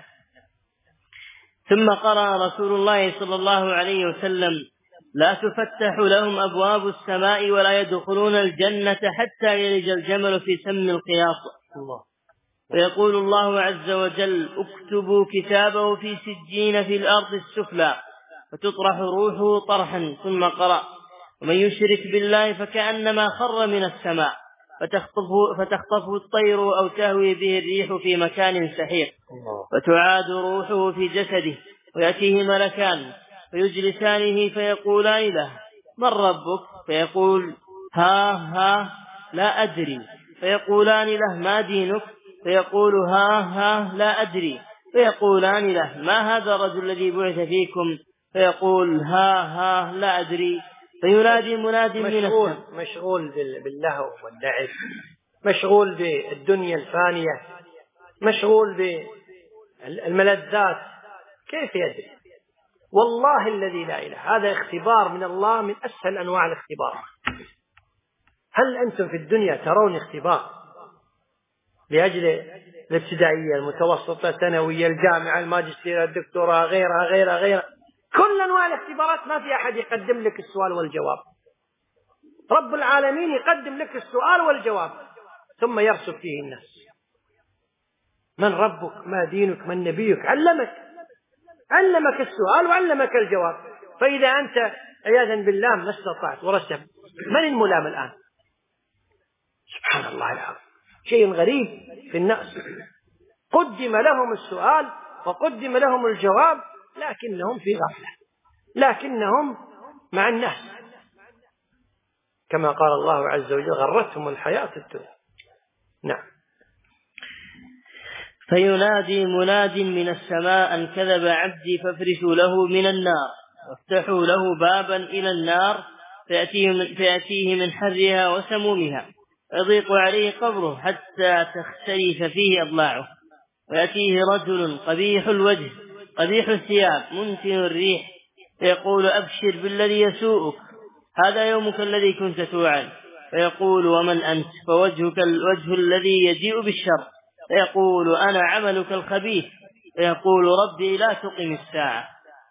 ثم قرأ رسول الله صلى الله عليه وسلم لا تفتح لهم أبواب السماء ولا يدخلون الجنة حتى يلج الجمل في سم الخياط. الله. فيقول الله عز وجل اكتبوا كتابه في سجين في الأرض السفلى، فتطرح روحه طرحا. ثم قرأ ومن يشرك بالله فكأنما خر من السماء فتخطفه, فتخطفه الطير أو تهوي به الريح في مكان سحيق، فتعاد روحه في جسده ويأتيه ملكان فيجلسانه فيقولان له من ربك؟ فيقول ها ها لا أدري. فيقولان له ما دينك؟ فيقول ها ها لا أدري. فيقولان له ما هذا الرجل الذي بعث فيكم؟ فيقول ها ها لا أدري. فينادي مناد من السماء، مشغول باللهو واللعب، مشغول بالدنيا الفانية، مشغول بالملذات، كيف يدري؟ والله الذي لا إله، هذا اختبار من الله من أسهل أنواع الاختبار. هل أنتم في الدنيا ترون اختبار لأجل الابتدائية المتوسطة الثانوية الجامعة الماجستير الدكتوراه غيرها غيرها غيرها، كل أنواع الاختبارات ما في أحد يقدم لك السؤال والجواب. رب العالمين يقدم لك السؤال والجواب ثم يرسل فيه الناس. من ربك؟ ما دينك؟ من نبيك؟ علمك علمك السؤال وعلمك الجواب. فإذا أنت عياذا بالله ما استطعت ورسم، من الملام الآن؟ سبحان الله العظيم، شيء غريب في الناس. قدم لهم السؤال وقدم لهم الجواب لكنهم في غفلة، لكنهم مع الناس، كما قال الله عز وجل غرتهم الحياة الدنيا. نعم. فينادي مناد من السماء أن كذب عبدي فافرشوا له من النار وافتحوا له بابا إلى النار فيأتيه من, فيأتيه من حرها وسمومها، فيضيق عليه قبره حتى تختلف فيه أضلاعه. ويأتيه رجل قبيح الوجه قبيح الثياب منتن الريح فيقول أبشر بالذي يسوءك، هذا يومك الذي كنت توعد. فيقول ومن أنت؟ فوجهك الوجه الذي يجيء بالشر. فيقول أنا عملك الخبيث. فيقول ربي لا تقم الساعة.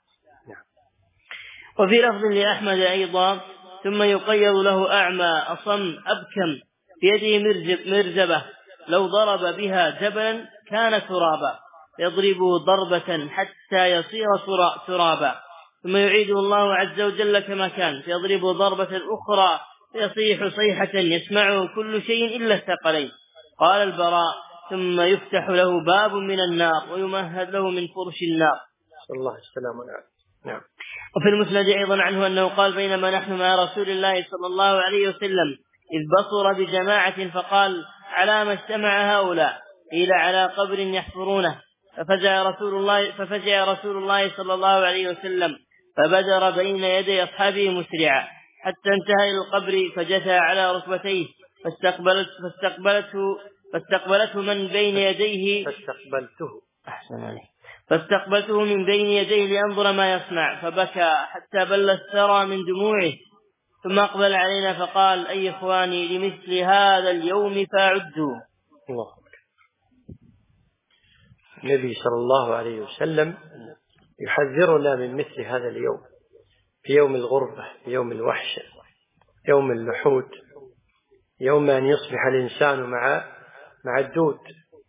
وفي لفظ لأحمد أيضا ثم يقيض له أعمى أصم أبكم في يده مرزب مرزبة لو ضرب بها جبلا كان ترابا، يضربه ضربة حتى يصير ترابا، ثم يعيده الله عز وجل كما كان فيضربه ضربة أخرى فيصيح صيحة يسمعه كل شيء إلا الثقلين. قال البراء ثم يفتح له باب من النار ويمهد له من فرش النار. صلى الله السلام عليه. نعم. وفي المسند أيضا عنه أنه قال: بينما نحن مع رسول الله صلى الله عليه وسلم إذ بصر بجماعة فقال: على ما اجتمع هؤلاء؟ قيل: على قبر يحفرونه. ففزع رسول الله ففزع رسول الله صلى الله عليه وسلم فبدر بين يدي أصحابه مسرعا حتى انتهى إلى القبر فجثى على ركبتيه فاستقبلت فاستقبلته فاستقبلته من بين يديه فاستقبلته أحسن عليه فاستقبلته من بين يديه لأنظر ما يصنع، فبكى حتى بل الثرى من دموعه، ثم أقبل علينا فقال: أي إخواني، لمثل هذا اليوم فأعدوا. الله. النبي صلى الله عليه وسلم يحذرنا من مثل هذا اليوم، في يوم الغربة، في يوم الوحشة، يوم اللحود، يوم أن يصبح الإنسان مع مع الدود،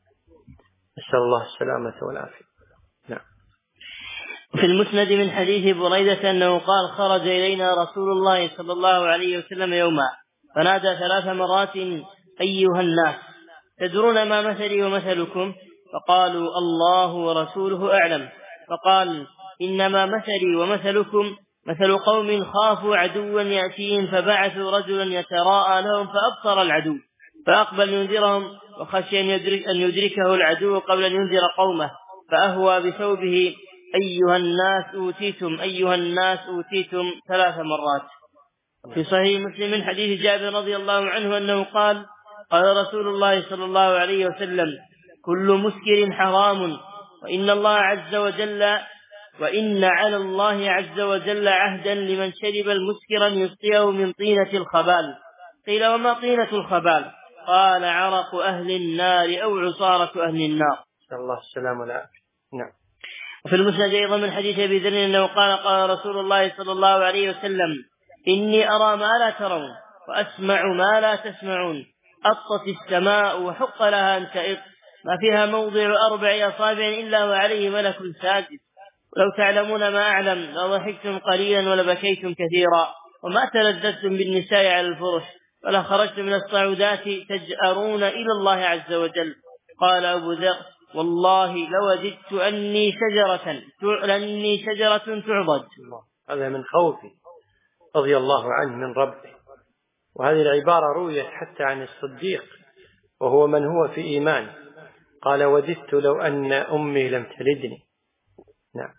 نسأل الله السلامة والعافية. نعم. في المسند من حديث بريدة أنه قال: خرج إلينا رسول الله صلى الله عليه وسلم يوما فنادى ثلاث مرات: أيها الناس، تدرون ما مثلي ومثلكم؟ فقالوا: الله ورسوله أعلم. فقال: إنما مثلي ومثلكم مثل قوم خافوا عدوا يأتيهم فبعثوا رجلا يتراءى لهم فأبصر العدو فأقبل ينذرهم وخشي أن, يدرك أن يدركه العدو قبل أن ينذر قومه فأهوى بثوبه: أيها الناس أوتيتم أيها الناس أوتيتم ثلاث مرات. في صحيح مسلم من حديث جابر رضي الله عنه أنه قال: قال رسول الله صلى الله عليه وسلم: كل مسكر حرام، وإن الله عز وجل وإن على الله عز وجل عهدا لمن شرب المسكر أن يسقيه من طينة الخبال. قيل: وما طينة الخبال؟ قال: عرق أهل النار أو عصارة أهل النار. نسأل الله السلام والعافية. نعم. وفي المسند أيضا من حديث أبي ذر أنه قال: قال رسول الله صلى الله عليه وسلم: إني أرى ما لا ترون وأسمع ما لا تسمعون. أطت السماء وحق لها أن تئط، ما فيها موضع أربع أصابع إلا وعليه ملك ساجد. ولو تعلمون ما أعلم لضحكتم قليلا ولبكيتم كثيرا، وما تلذذتم بالنساء على الفرش، ولا خرجتم من الصعودات تجأرون إلى الله عز وجل. قال أبو ذر: والله لوددت أني شجرة لأني شجرة تعضد. هذا من خوفي رضي الله عنه من ربه. وهذه العبارة رويت حتى عن الصديق وهو من هو في إيمان، قال: وددت لو أن أمي لم تلدني. نعم.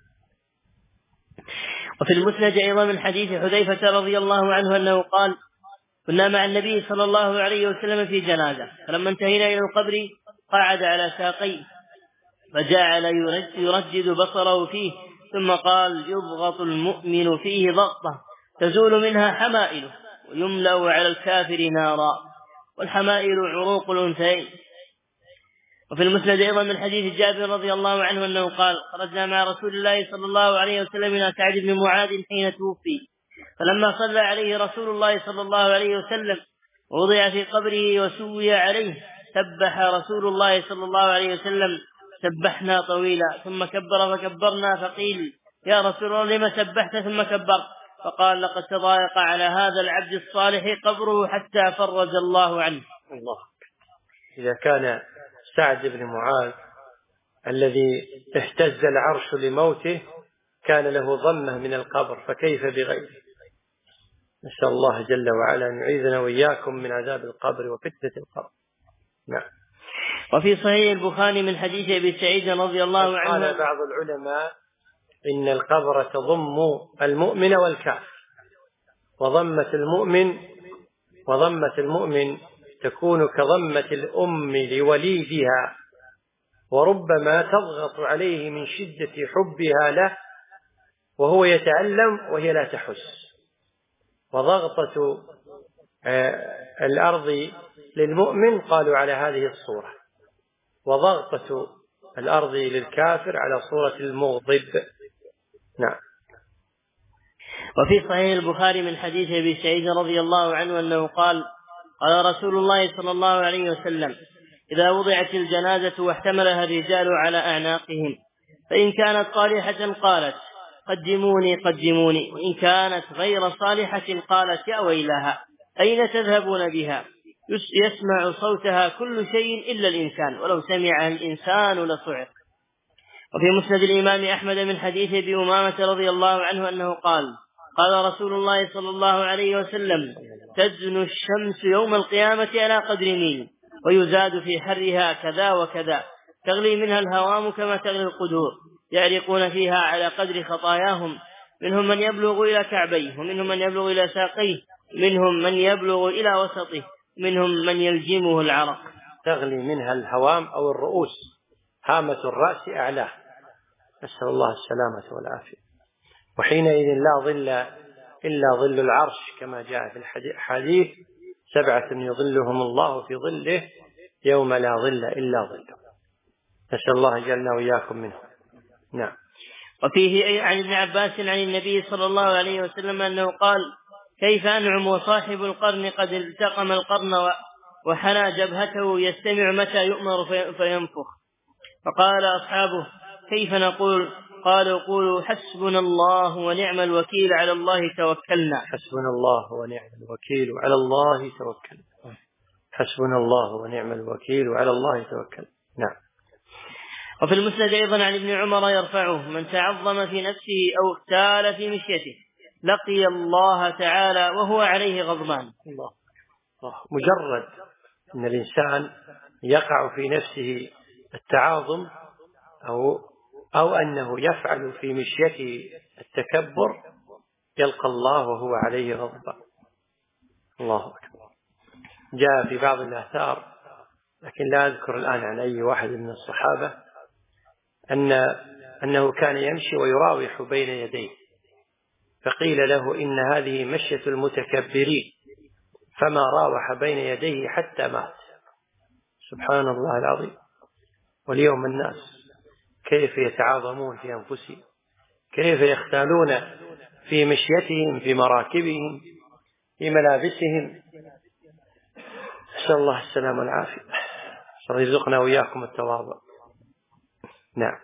وفي المسند أيضا من حديث حذيفة رضي الله عنه أنه قال: كنا مع النبي صلى الله عليه وسلم في جنازة، فلما انتهينا إلى القبر قعد على ساقيه فجعل يرجد بصره فيه، ثم قال: يضغط المؤمن فيه ضغطة تزول منها حمائله ويملأ على الكافر نارا، والحمائل عروق الأنثيين. وفي المسند أيضا من حديث جابر رضي الله عنه أنه قال: خرجنا مع رسول الله صلى الله عليه وسلم إلى سعد بن معاذ حين توفي، فلما صلى عليه رسول الله صلى الله عليه وسلم ووضع في قبره وسوي عليه سبح رسول الله صلى الله عليه وسلم سبحنا طويلا، ثم كبر فكبرنا، فقيل: يا رسول الله لما سبحت ثم كبرت؟ فقال: لقد تضايق على هذا العبد الصالح قبره حتى فرج الله عنه. الله. إذا كان سعد بن معاذ الذي اهتز العرش لموته كان له ضمة من القبر، فكيف بغيره؟ نسأل الله جل وعلا أن يعيذنا وإياكم من عذاب القبر وفتنة القبر. نعم. وفي صحيح البخاري من حديث أبي سعيد رضي الله عنه قال بعض العلماء: إن القبر تضم المؤمن والكافر، وضمة المؤمن وضمة المؤمن تكون كضمة الأم لوليدها، وربما تضغط عليه من شدة حبها له وهو يتألم وهي لا تحس. وضغطة الأرض للمؤمن قالوا على هذه الصورة، وضغطة الأرض للكافر على صورة المغضب. نعم. وفي صحيح البخاري من حديث أبي سعيد رضي الله عنه أنه قال: قال رسول الله صلى الله عليه وسلم: إذا وضعت الجنازة واحتملها الرجال على أعناقهم، فإن كانت صالحة قالت: قدموني قدموني، وإن كانت غير صالحة قالت: يا ويلها، أين تذهبون بها؟ يسمع صوتها كل شيء إلا الإنسان، ولو سمعها الإنسان لصعق. وفي مسند الإمام أحمد من حديث أبي أمامة رضي الله عنه أنه قال قال رسول الله صلى الله عليه وسلم: تدنو الشمس يوم القيامة على قدر ميل، ويزاد في حرها كذا وكذا، تغلي منها الهوام كما تغلي القدور، يعرقون فيها على قدر خطاياهم، منهم من يبلغ إلى كعبيه، ومنهم من يبلغ إلى ساقيه، منهم من يبلغ إلى وسطه، منهم من يلجمه العرق. تغلي منها الهوام أو الرؤوس، هامة الرأس أعلاه، نسأل الله السلامة والعافية. وحينئذ لا ظل إلا ظل العرش، كما جاء في الحديث: سبعة يظلهم الله في ظله يوم لا ظل إلا ظله. نسأل الله جلنا وإياكم منه. نعم. وفيه عن ابن عباس عن النبي صلى الله عليه وسلم أنه قال: كيف أنعم وصاحب القرن قد التقم القرن وحنى جبهته يستمع متى يؤمر فينفخ. فقال أصحابه: كيف نقول؟ قالوا: قولوا حسبنا الله ونعم الوكيل، على الله توكلنا. حسبنا الله ونعم الوكيل، على الله توكلنا. حسبنا الله ونعم الوكيل، على الله توكلنا. نعم. وفي المسند أيضا عن ابن عمر يرفعه: من تعظم في نفسه أو اختال في مشيته لقي الله تعالى وهو عليه غضبان. الله. الله. مجرد أن الإنسان يقع في نفسه التعاظم أو أو أنه يفعل في مشيته التكبر يلقى الله وهو عليه غضبان. الله أكبر. جاء في بعض الآثار، لكن لا أذكر الآن عن أي واحد من الصحابة، أن أنه كان يمشي ويراوح بين يديه، فقيل له: إن هذه مشية المتكبرين، فما راوح بين يديه حتى مات. سبحان الله العظيم. واليوم الناس كيف يتعاظمون في أنفسهم، كيف يختالون في مشيتهم، في مراكبهم، في ملابسهم. نسأل الله السلامة والعافية. يرزقنا وإياكم التواضع. نعم.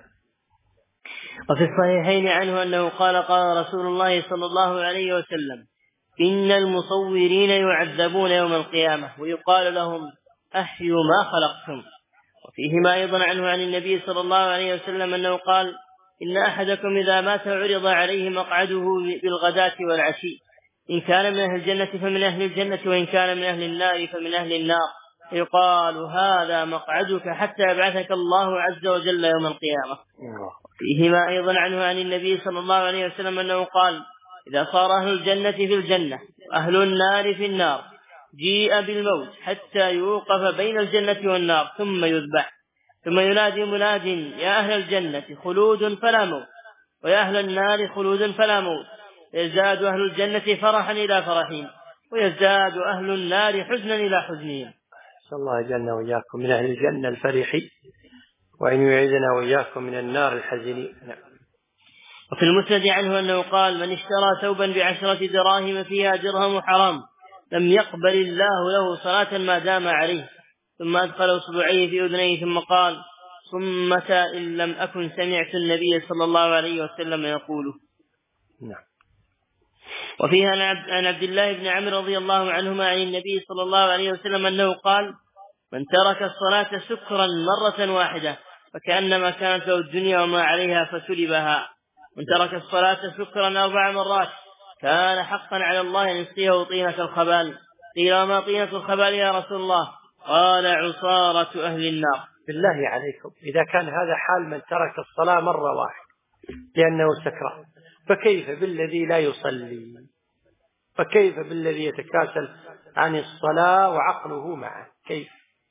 وفي الصحيحين عنه أنه قال: قال رسول الله صلى الله عليه وسلم: إن المصورين يعذبون يوم القيامة ويقال لهم: أحيوا ما خلقتم. وفيهما أيضا عنه عن النبي صلى الله عليه وسلم أنه قال: إن أحدكم إذا مات عرض عليه مقعده بالغداة والعشي، إن كان من أهل الجنة فمن أهل الجنة، وإن كان من أهل النار فمن أهل النار، يقال: هذا مقعدك حتى يبعثك الله عز وجل يوم القيامة. فيهما أيضا عنه عن النبي صلى الله عليه وسلم أنه قال: إذا صار أهل الجنة في الجنة وأهل النار في النار جيء بالموت حتى يوقف بين الجنة والنار ثم يذبح، ثم ينادي مناد: يا أهل الجنة خلود فلا موت، ويا أهل النار خلود فلا موت، يزداد أهل الجنة فرحا إلى فرحهم، ويزداد أهل النار حزنا إلى حزنهم. نسأل الله جلنا وإياكم من أهل الجنة الفرحين، وأن يعيذنا وإياكم من النار الحزنين. نعم. وفي المسند عنه أنه قال: من اشترى ثوبا بعشرة دراهم فيها درهم حرام لم يقبل الله له صلاة ما دام عليه، ثم أدخل أصبعيه في أذنيه ثم قال: صمت إن لم أكن سمعت النبي صلى الله عليه وسلم يقوله. نعم. وفيها عن عبد الله بن عمرو رضي الله عنهما عن النبي صلى الله عليه وسلم أنه قال: من ترك الصلاة سكرا مرة واحدة فكأنما كانت له الدنيا وما عليها فسلبها، من ترك الصلاة سكرا أربع مرات كان حقا على الله أن يسقيه طينة الخبال. قيل: وما طينة الخبال يا رسول الله؟ قال: عصارة أهل النار. بالله عليكم، إذا كان هذا حال من ترك الصلاة مرة واحدة لأنه سكران، فكيف بالذي لا يصلي؟ فكيف بالذي يتكاسل عن الصلاة وعقله معه؟ كيف؟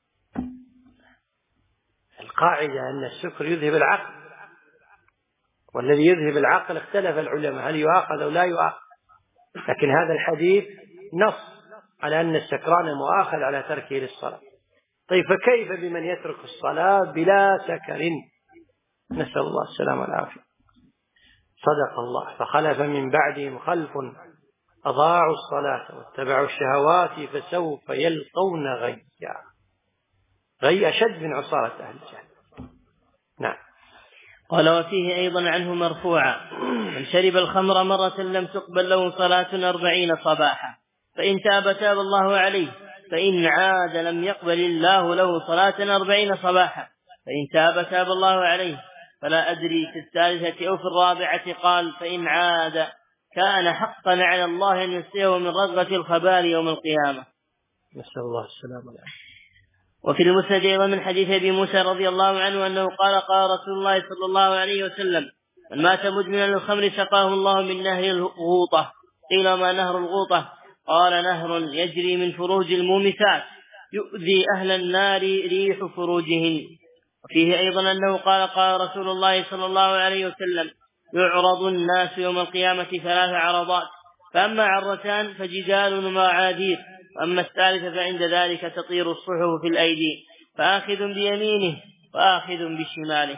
القاعدة أن السكر يذهب العقل، والذي يذهب العقل اختلف العلماء هل يؤاخذ أو لا يؤاخذ، لكن هذا الحديث نص على أن السكران مؤاخذ على تركه للصلاة. طيب فكيف بمن يترك الصلاة بلا سكر؟ نسأل الله السلامة والعافية. صدق الله: فخلف من بعدهم خلف أضاعوا الصلاة واتبعوا الشهوات فسوف يلقون غيا. غي أشد من عصارة أهل الجنة. نعم. قال: وفيه أيضا عنه مرفوعا: من شرب الخمر مرة لم تقبل له صلاة أربعين صباحا، فإن تاب تاب الله عليه، فإن عاد لم يقبل الله له صلاة أربعين صباحا، فإن تاب تاب الله عليه. فلا أدري في الثالثة أو في الرابعة قال فإن عاد كان حقا على الله أن يسقيه من رغبة الخبال يوم القيامة. نسأل الله السلامة. وفي المسند أيضا من حديث أبي موسى رضي الله عنه أنه قال قال رسول الله صلى الله عليه وسلم من مات مدمنا للخمر سقاه الله من نهر الغوطة. قيل ما نهر الغوطة؟ قال نهر يجري من فروج المومسات يؤذي أهل النار ريح فروجهن. وفيه أيضا أنه قال قال رسول الله صلى الله عليه وسلم يعرض الناس يوم القيامة ثلاث عرضات، فأما عرتان فجدال ومعاذير، وأما الثالثة فعند ذلك تطير الصحف في الأيدي فآخذ بيمينه وآخذ بشماله.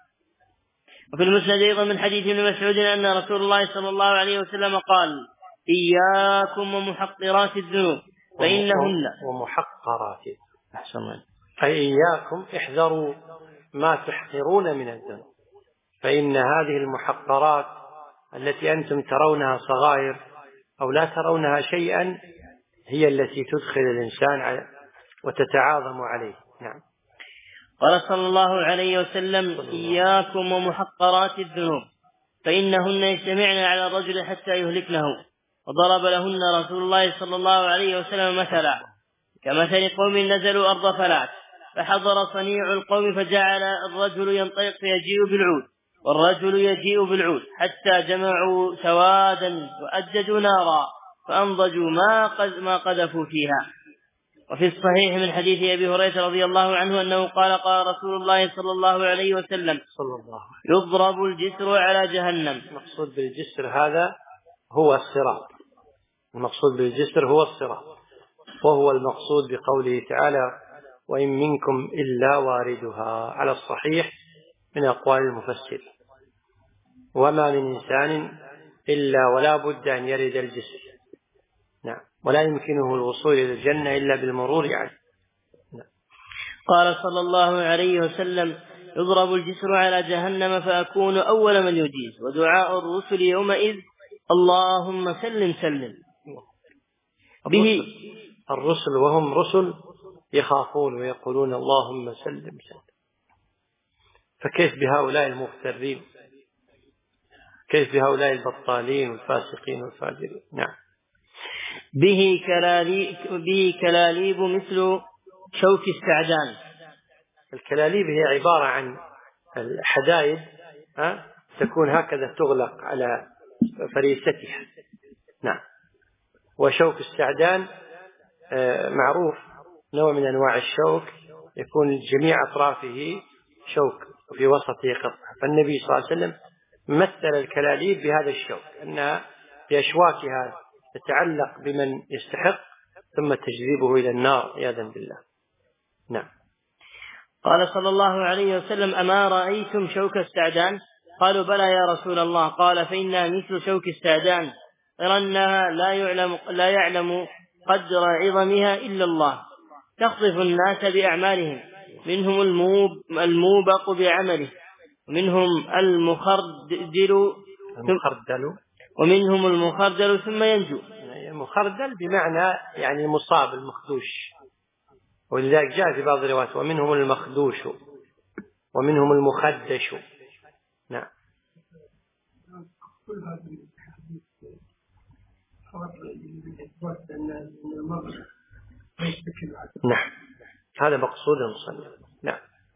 وفي المسند أيضا من حديث ابن مسعود أن رسول الله صلى الله عليه وسلم قال إياكم ومحقرات الذنوب فإنهن ومحقرات أحسن أي إياكم احذروا ما تحقرون من الذنوب، فإن هذه المحقرات التي أنتم ترونها صغائر أو لا ترونها شيئا هي التي تدخل الإنسان وتتعاظم عليه. نعم. قال صلى الله عليه وسلم إياكم ومحقرات الذنوب فإنهن يجتمعن على الرجل حتى يهلكنه. وضرب لهن رسول الله صلى الله عليه وسلم مثلا كمثل قوم نزلوا أرض فلات فحضر صنيع القوم فجعل الرجل ينطلق فيجيء بالعود والرجل يجيء بالعود حتى جمعوا سوادا وأججوا نارا فأنضجوا ما قد ما قذفوا فيها. وفي الصحيح من حديث أبي هريرة رضي الله عنه أنه قال قال رسول الله صلى الله عليه وسلم يضرب الجسر على جهنم. المقصود بالجسر هذا هو الصراط، المقصود بالجسر هو الصراط، وهو المقصود بقوله تعالى وإن منكم إلا واردها على الصحيح من أقوال المفسر. وما من إنسان إلا ولا بد أن يرد الجسر. نعم. ولا يمكنه الوصول إلى الجنة إلا بالمرور عليه. نعم. قال صلى الله عليه وسلم يضرب الجسر على جهنم فأكون أول من يجيز ودعاء الرسل يومئذ اللهم سلم سلم. به الرسل وهم رسل يخافون ويقولون اللهم سلم سلم، فكيف بهؤلاء المغترين؟ كيف بهؤلاء البطالين والفاسقين والفاجرين؟ نعم. به كلاليب, به كلاليب مثل شوك السعدان. الكلاليب هي عبارة عن الحدائد ها تكون هكذا تغلق على فريستها. نعم. وشوك السعدان معروف نوع من أنواع الشوك يكون جميع أطرافه شوك وفي وسطه قطعة، فالنبي صلى الله عليه وسلم مثل الكلاليب بهذا الشوك أنها بأشواكها تتعلق بمن يستحق ثم تجذبه إلى النار عياذا بالله. نعم. قال صلى الله عليه وسلم أما رأيتم شوك السعدان؟ قالوا بلى يا رسول الله. قال فإنها مثل شوك السعدان غير أنها لا يعلم, لا يعلم قدر عظمها إلا الله، تخطف الناس بأعمالهم، منهم الموبق بعمله ومنهم المخردل المخردل ومنهم المخردل ثم ينجو. المخردل بمعنى يعني المصاب المخدوش، ولذلك جاء في بعض الروايات ومنهم المخدوش ومنهم المخدش. نعم. نعم هذا مقصود المصنف. نعم.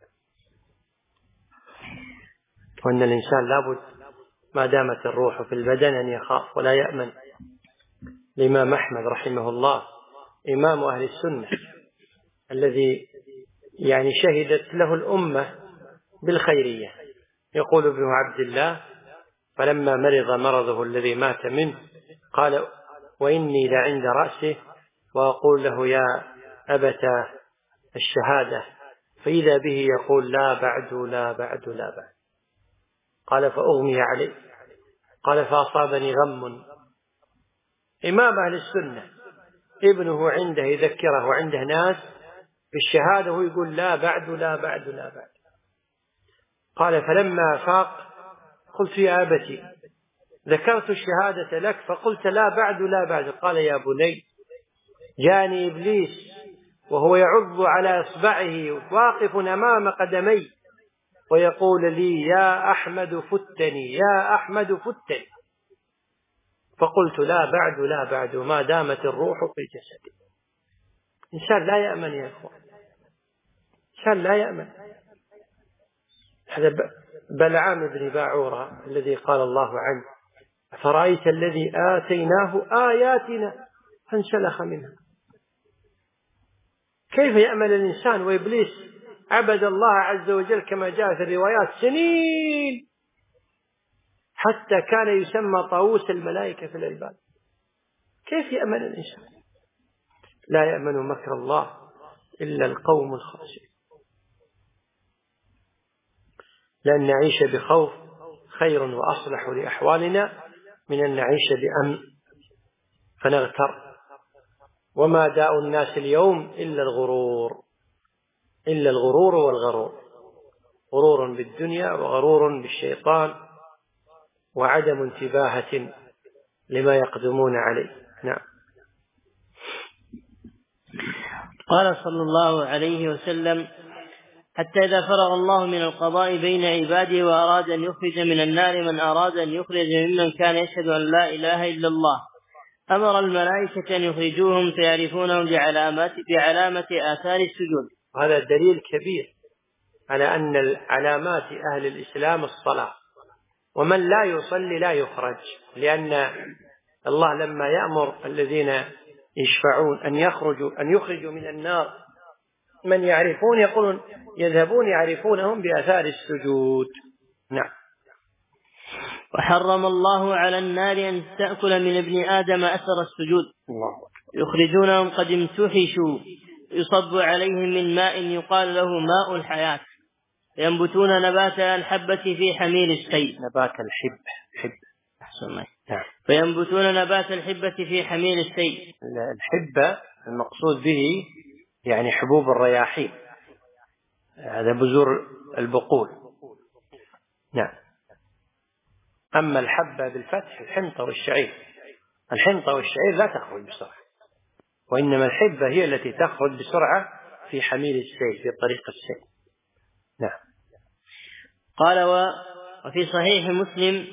وأن الإنسان لابد ما دامت الروح في البدن أن يخاف ولا يأمن. الإمام أحمد رحمه الله إمام أهل السنة الذي يعني شهدت له الأمة بالخيرية، يقول ابن عبد الله فلما مرض مرضه الذي مات منه قال وإني لعند رأسه وأقول له يا أبتاه الشهادة، فإذا به يقول لا بعد لا بعد لا بعد. قال فأغمي عليه، قال فأصابني غم. إمام أهل السنة ابنه عنده يذكره وعنده ناس بالشهادة ويقول لا بعد لا بعد لا بعد. قال فلما فاق قلت يا أبتي ذكرت الشهادة لك فقلت لا بعد لا بعد. قال يا بني جاني إبليس وهو يعض على إصبعه واقف أمام قدمي ويقول لي يا أحمد فتني يا أحمد فتني، فقلت لا بعد لا بعد ما دامت الروح في جسدي. إنسان لا يأمن يا أخوان، إنسان لا يأمن. هذا بلعام بن باعورة الذي قال الله عنه أفرأيت الذي آتيناه آياتنا فانسلخ منها. كيف يأمن الإنسان وإبليس عبد الله عز وجل كما جاء في الروايات سنين حتى كان يسمى طاووس الملائكة في الألباب. كيف يأمن الإنسان؟ لا يأمن مكر الله إلا القوم الخاسرون. لأن نعيش بخوف خير وأصلح لأحوالنا من أن نعيش بأمن فنغتر. وما داء الناس اليوم إلا الغرور، إلا الغرور والغرور، غرور بالدنيا وغرور بالشيطان وعدم انتباهة لما يقدمون عليه. نعم. قال صلى الله عليه وسلم حتى إذا فرغ الله من القضاء بين عباده وأراد أن يخرج من النار من أراد أن يخرج ممن كان يشهد أن لا إله إلا الله أمر الملائكة أن يخرجوهم فيعرفونهم بعلامات بعلامة آثار السجود. هذا دليل كبير على أن علامات أهل الإسلام الصلاة، ومن لا يصلي لا يخرج، لأن الله لما يأمر الذين يشفعون أن يخرجوا أن يخرجوا من النار من يعرفون يقولون يذهبون يعرفونهم بآثار السجود. نعم. وحرم الله على النار أن تأكل من ابن آدم أثر السجود. الله. يخرجونهم قد امتحشوا يصب عليهم من ماء يقال له ماء الحياة، ينبتون نبات الحبة في حميل السيل. نبات الحب حب أحسن. نعم. فينبتون نبات الحبة في حميل السيل. الحبة المقصود به يعني حبوب الرياحين، هذا بذور البقول. نعم. أما الحبة بالفتح الحنطة والشعير، الحنطة والشعير لا تخرج بسرعة، وإنما الحبة هي التي تخرج بسرعة في حميل السيل في طريق السيل. نعم. قال وفي صحيح مسلم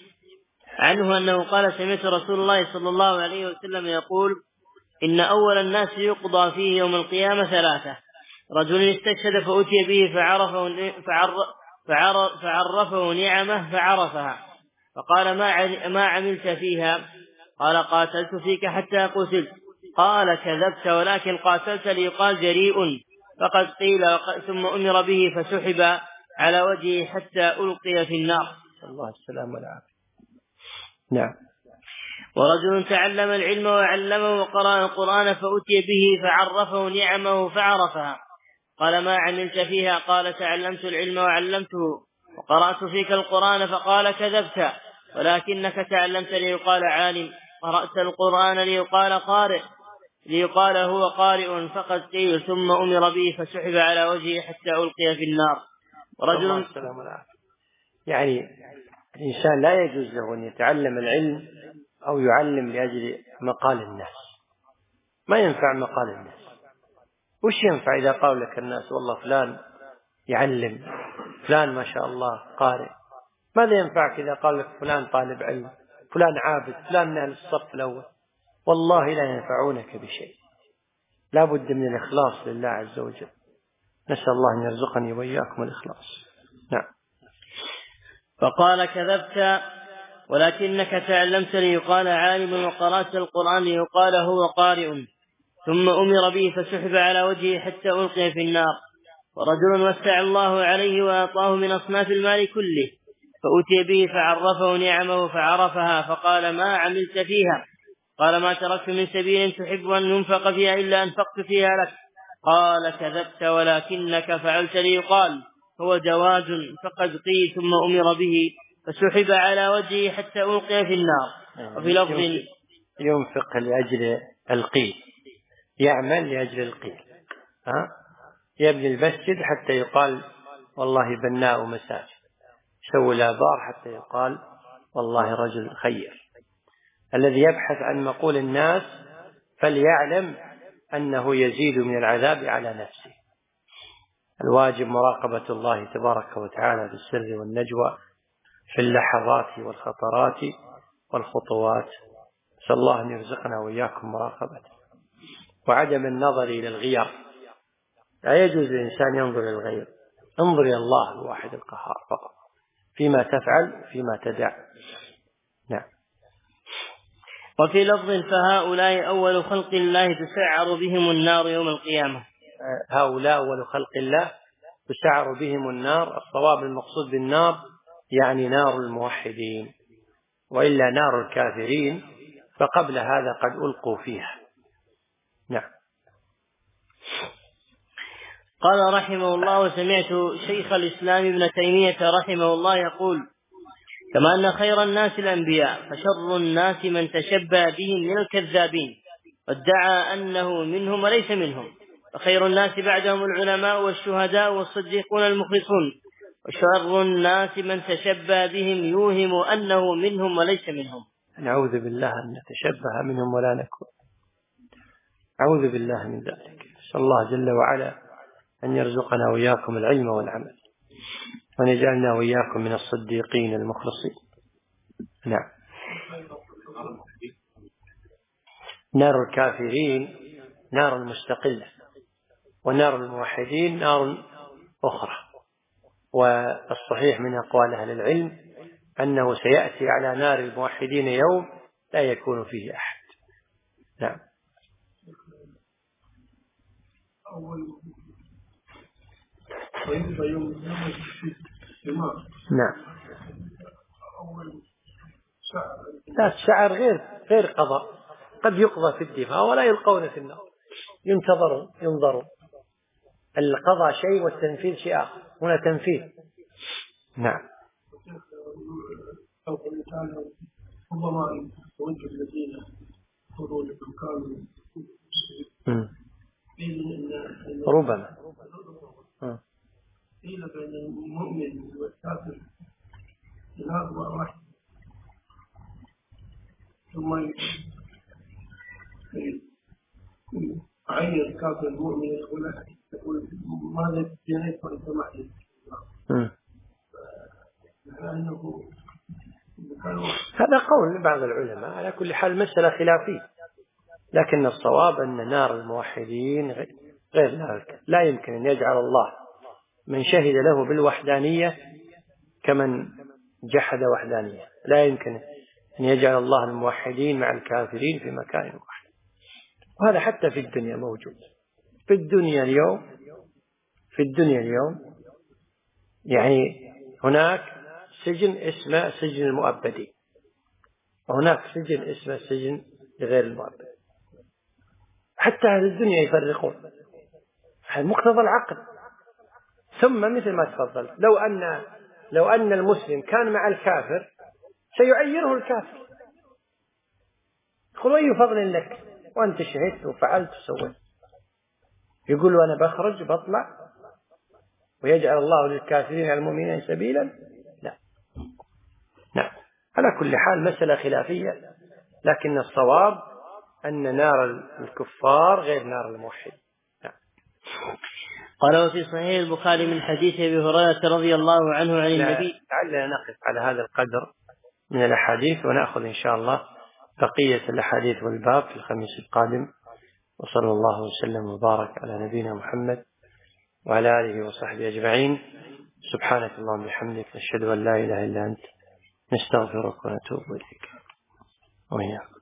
عنه أنه قال سمعت رسول الله صلى الله عليه وسلم يقول إن أول الناس يقضى فيه يوم القيامة ثلاثة: رجل استشهد فأتي به فعرفه, فعرف فعرفه نعمه فعرفها فقال ما ما عملت فيها؟ قال قاتلت فيك حتى قتلت. قال كذبت ولكن قاتلت ليقال جريء، فقد قيل ثم أمر به فسحب على وجهه حتى ألقي في النار. الله السلام والعافية. نعم. ورجل تعلم العلم وعلمه وقرأ القرآن فأتي به فعرفه نعمه فعرفها. قال ما عملت فيها؟ قال تعلمت العلم وعلمته وقرأت فيك القرآن. فقال كذبت ولكنك تعلمت ليقال عالم، قرأت القرآن ليقال قارئ، ليقال هو قارئ، فقد قيل ثم أمر به فسحب على وجهه حتى ألقي في النار. ورجل يعني الإنسان لا يجوز له أن يتعلم العلم أو يعلم لأجل مقال الناس، ما ينفع مقال الناس. وش ينفع إذا قال لك الناس والله فلان يعلم، فلان ما شاء الله قارئ؟ ماذا ينفعك إذا قال لك فلان طالب علم، فلان عابد، فلان من أهل الصف الأول؟ والله لا ينفعونك بشيء. لا بد من الإخلاص لله عز وجل. نسأل الله أن يرزقني وإياكم الإخلاص. نعم. فقال كذبت ولكنك تعلمت ليقال عالم وقرأت القرآن ليقال هو قارئ، ثم أمر به فسحب على وجهه حتى ألقي في النار. ورجل وسع الله عليه وأعطاه من أصناف المال كله فأتي به فعرفه نعمه فعرفها فقال ما عملت فيها؟ قال ما تركت من سبيل تحب أن ينفق فيها إلا أنفقت فيها لك. قال كذبت ولكنك فعلت ليقال هو جواد، فقد قيل ثم أمر به فسحب على وجهه حتى ألقي في النار. وفي لفظ ينفق لأجل القيل، يعمل لأجل القيل، ها؟ يبني المسجد حتى يقال والله بناء مساجد، سوى الآبار حتى يقال والله رجل خير. الذي يبحث عن مقول الناس فليعلم أنه يزيد من العذاب على نفسه. الواجب مراقبة الله تبارك وتعالى بالسر والنجوى في اللحظات والخطرات والخطوات. نسأل الله أن يرزقنا وإياكم مراقبته. وعدم النظر إلى الغير، لا يجوز للإنسان ينظر إلى الغير، انظر إلى الله الواحد القهار فقط فيما تفعل وفيما تدع. نعم. وفي لفظ فهؤلاء أول خلق الله تسعر بهم النار يوم القيامة. هؤلاء أول خلق الله تسعر بهم النار، الصواب المقصود بالنار يعني نار الموحدين، وإلا نار الكافرين فقبل هذا قد ألقوا فيها. نعم. قال رحمه الله: وسمعت شيخ الإسلام ابن تيمية رحمه الله يقول: كما أن خير الناس الأنبياء فشر الناس من تشبه بهم من الكذابين وادعى أنه منهم وليس منهم، فخير الناس بعدهم العلماء والشهداء والصديقون المخلصون، وشر الناس من تشبه بهم يوهم أنه منهم وليس منهم. نعوذ بالله أن نتشبه منهم ولا نكون، أعوذ بالله من ذلك. نسأل الله جل وعلا أن يرزقنا وإياكم العلم والعمل، وأن يجعلنا وإياكم من الصديقين المخلصين. نعم. نار الكافرين نار مستقلة، ونار الموحدين نار أخرى. والصحيح من أقوال أهل العلم أنه سيأتي على نار الموحدين يوم لا يكون فيه أحد. نعم. نعم. لا، الشعر غير غير قضاء، قد يقضى في الدماء ولا يلقون في النار، ينتظر ينظر. القضاء شيء والتنفيذ شيء آخر، هنا تنفيذ. نعم. ربما قيل بين المؤمن والكافر جهاد واحد، ثم عين الكافر المؤمن يقول ماذا جنيت وانت معي؟ هذا قول لبعض العلماء، على كل حال مسألة خلافية، لكن الصواب أن نار الموحدين غير نار. لا يمكن أن يجعل الله من شهد له بالوحدانية كمن جحد وحدانية، لا يمكن أن يجعل الله الموحدين مع الكافرين في مكان واحد. وهذا حتى في الدنيا موجود. في الدنيا اليوم في الدنيا اليوم يعني هناك سجن اسمه سجن المؤبدين، وهناك سجن اسمه سجن غير المؤبد. حتى أهل الدنيا يفرقون، هذا مقتضى العقل. ثم مثل ما تفضل، لو أن لو أن المسلم كان مع الكافر سيعيره الكافر، يقول أي فضل لك وأنت شهدت وفعلت وسويت، يقول أنا بخرج بطلع ويجعل الله للكافرين على المؤمنين سبيلا؟ لا. نعم. على كل حال مسألة خلافية، لكن الصواب أن نار الكفار غير نار الموحد. نعم. قال: وفي صحيح البخاري من حديث أبي هريرة رضي الله عنه عن النبي. لعلنا نقف على هذا القدر من الأحاديث، ونأخذ إن شاء الله بقية الأحاديث والباب في الخميس القادم. وصلى الله وسلم وبارك على نبينا محمد وعلى آله وصحبه أجمعين. سبحانك اللهم وبحمدك، نشهد أن لا إله إلا أنت، نستغفرك ونتوب إليك. وإياكم.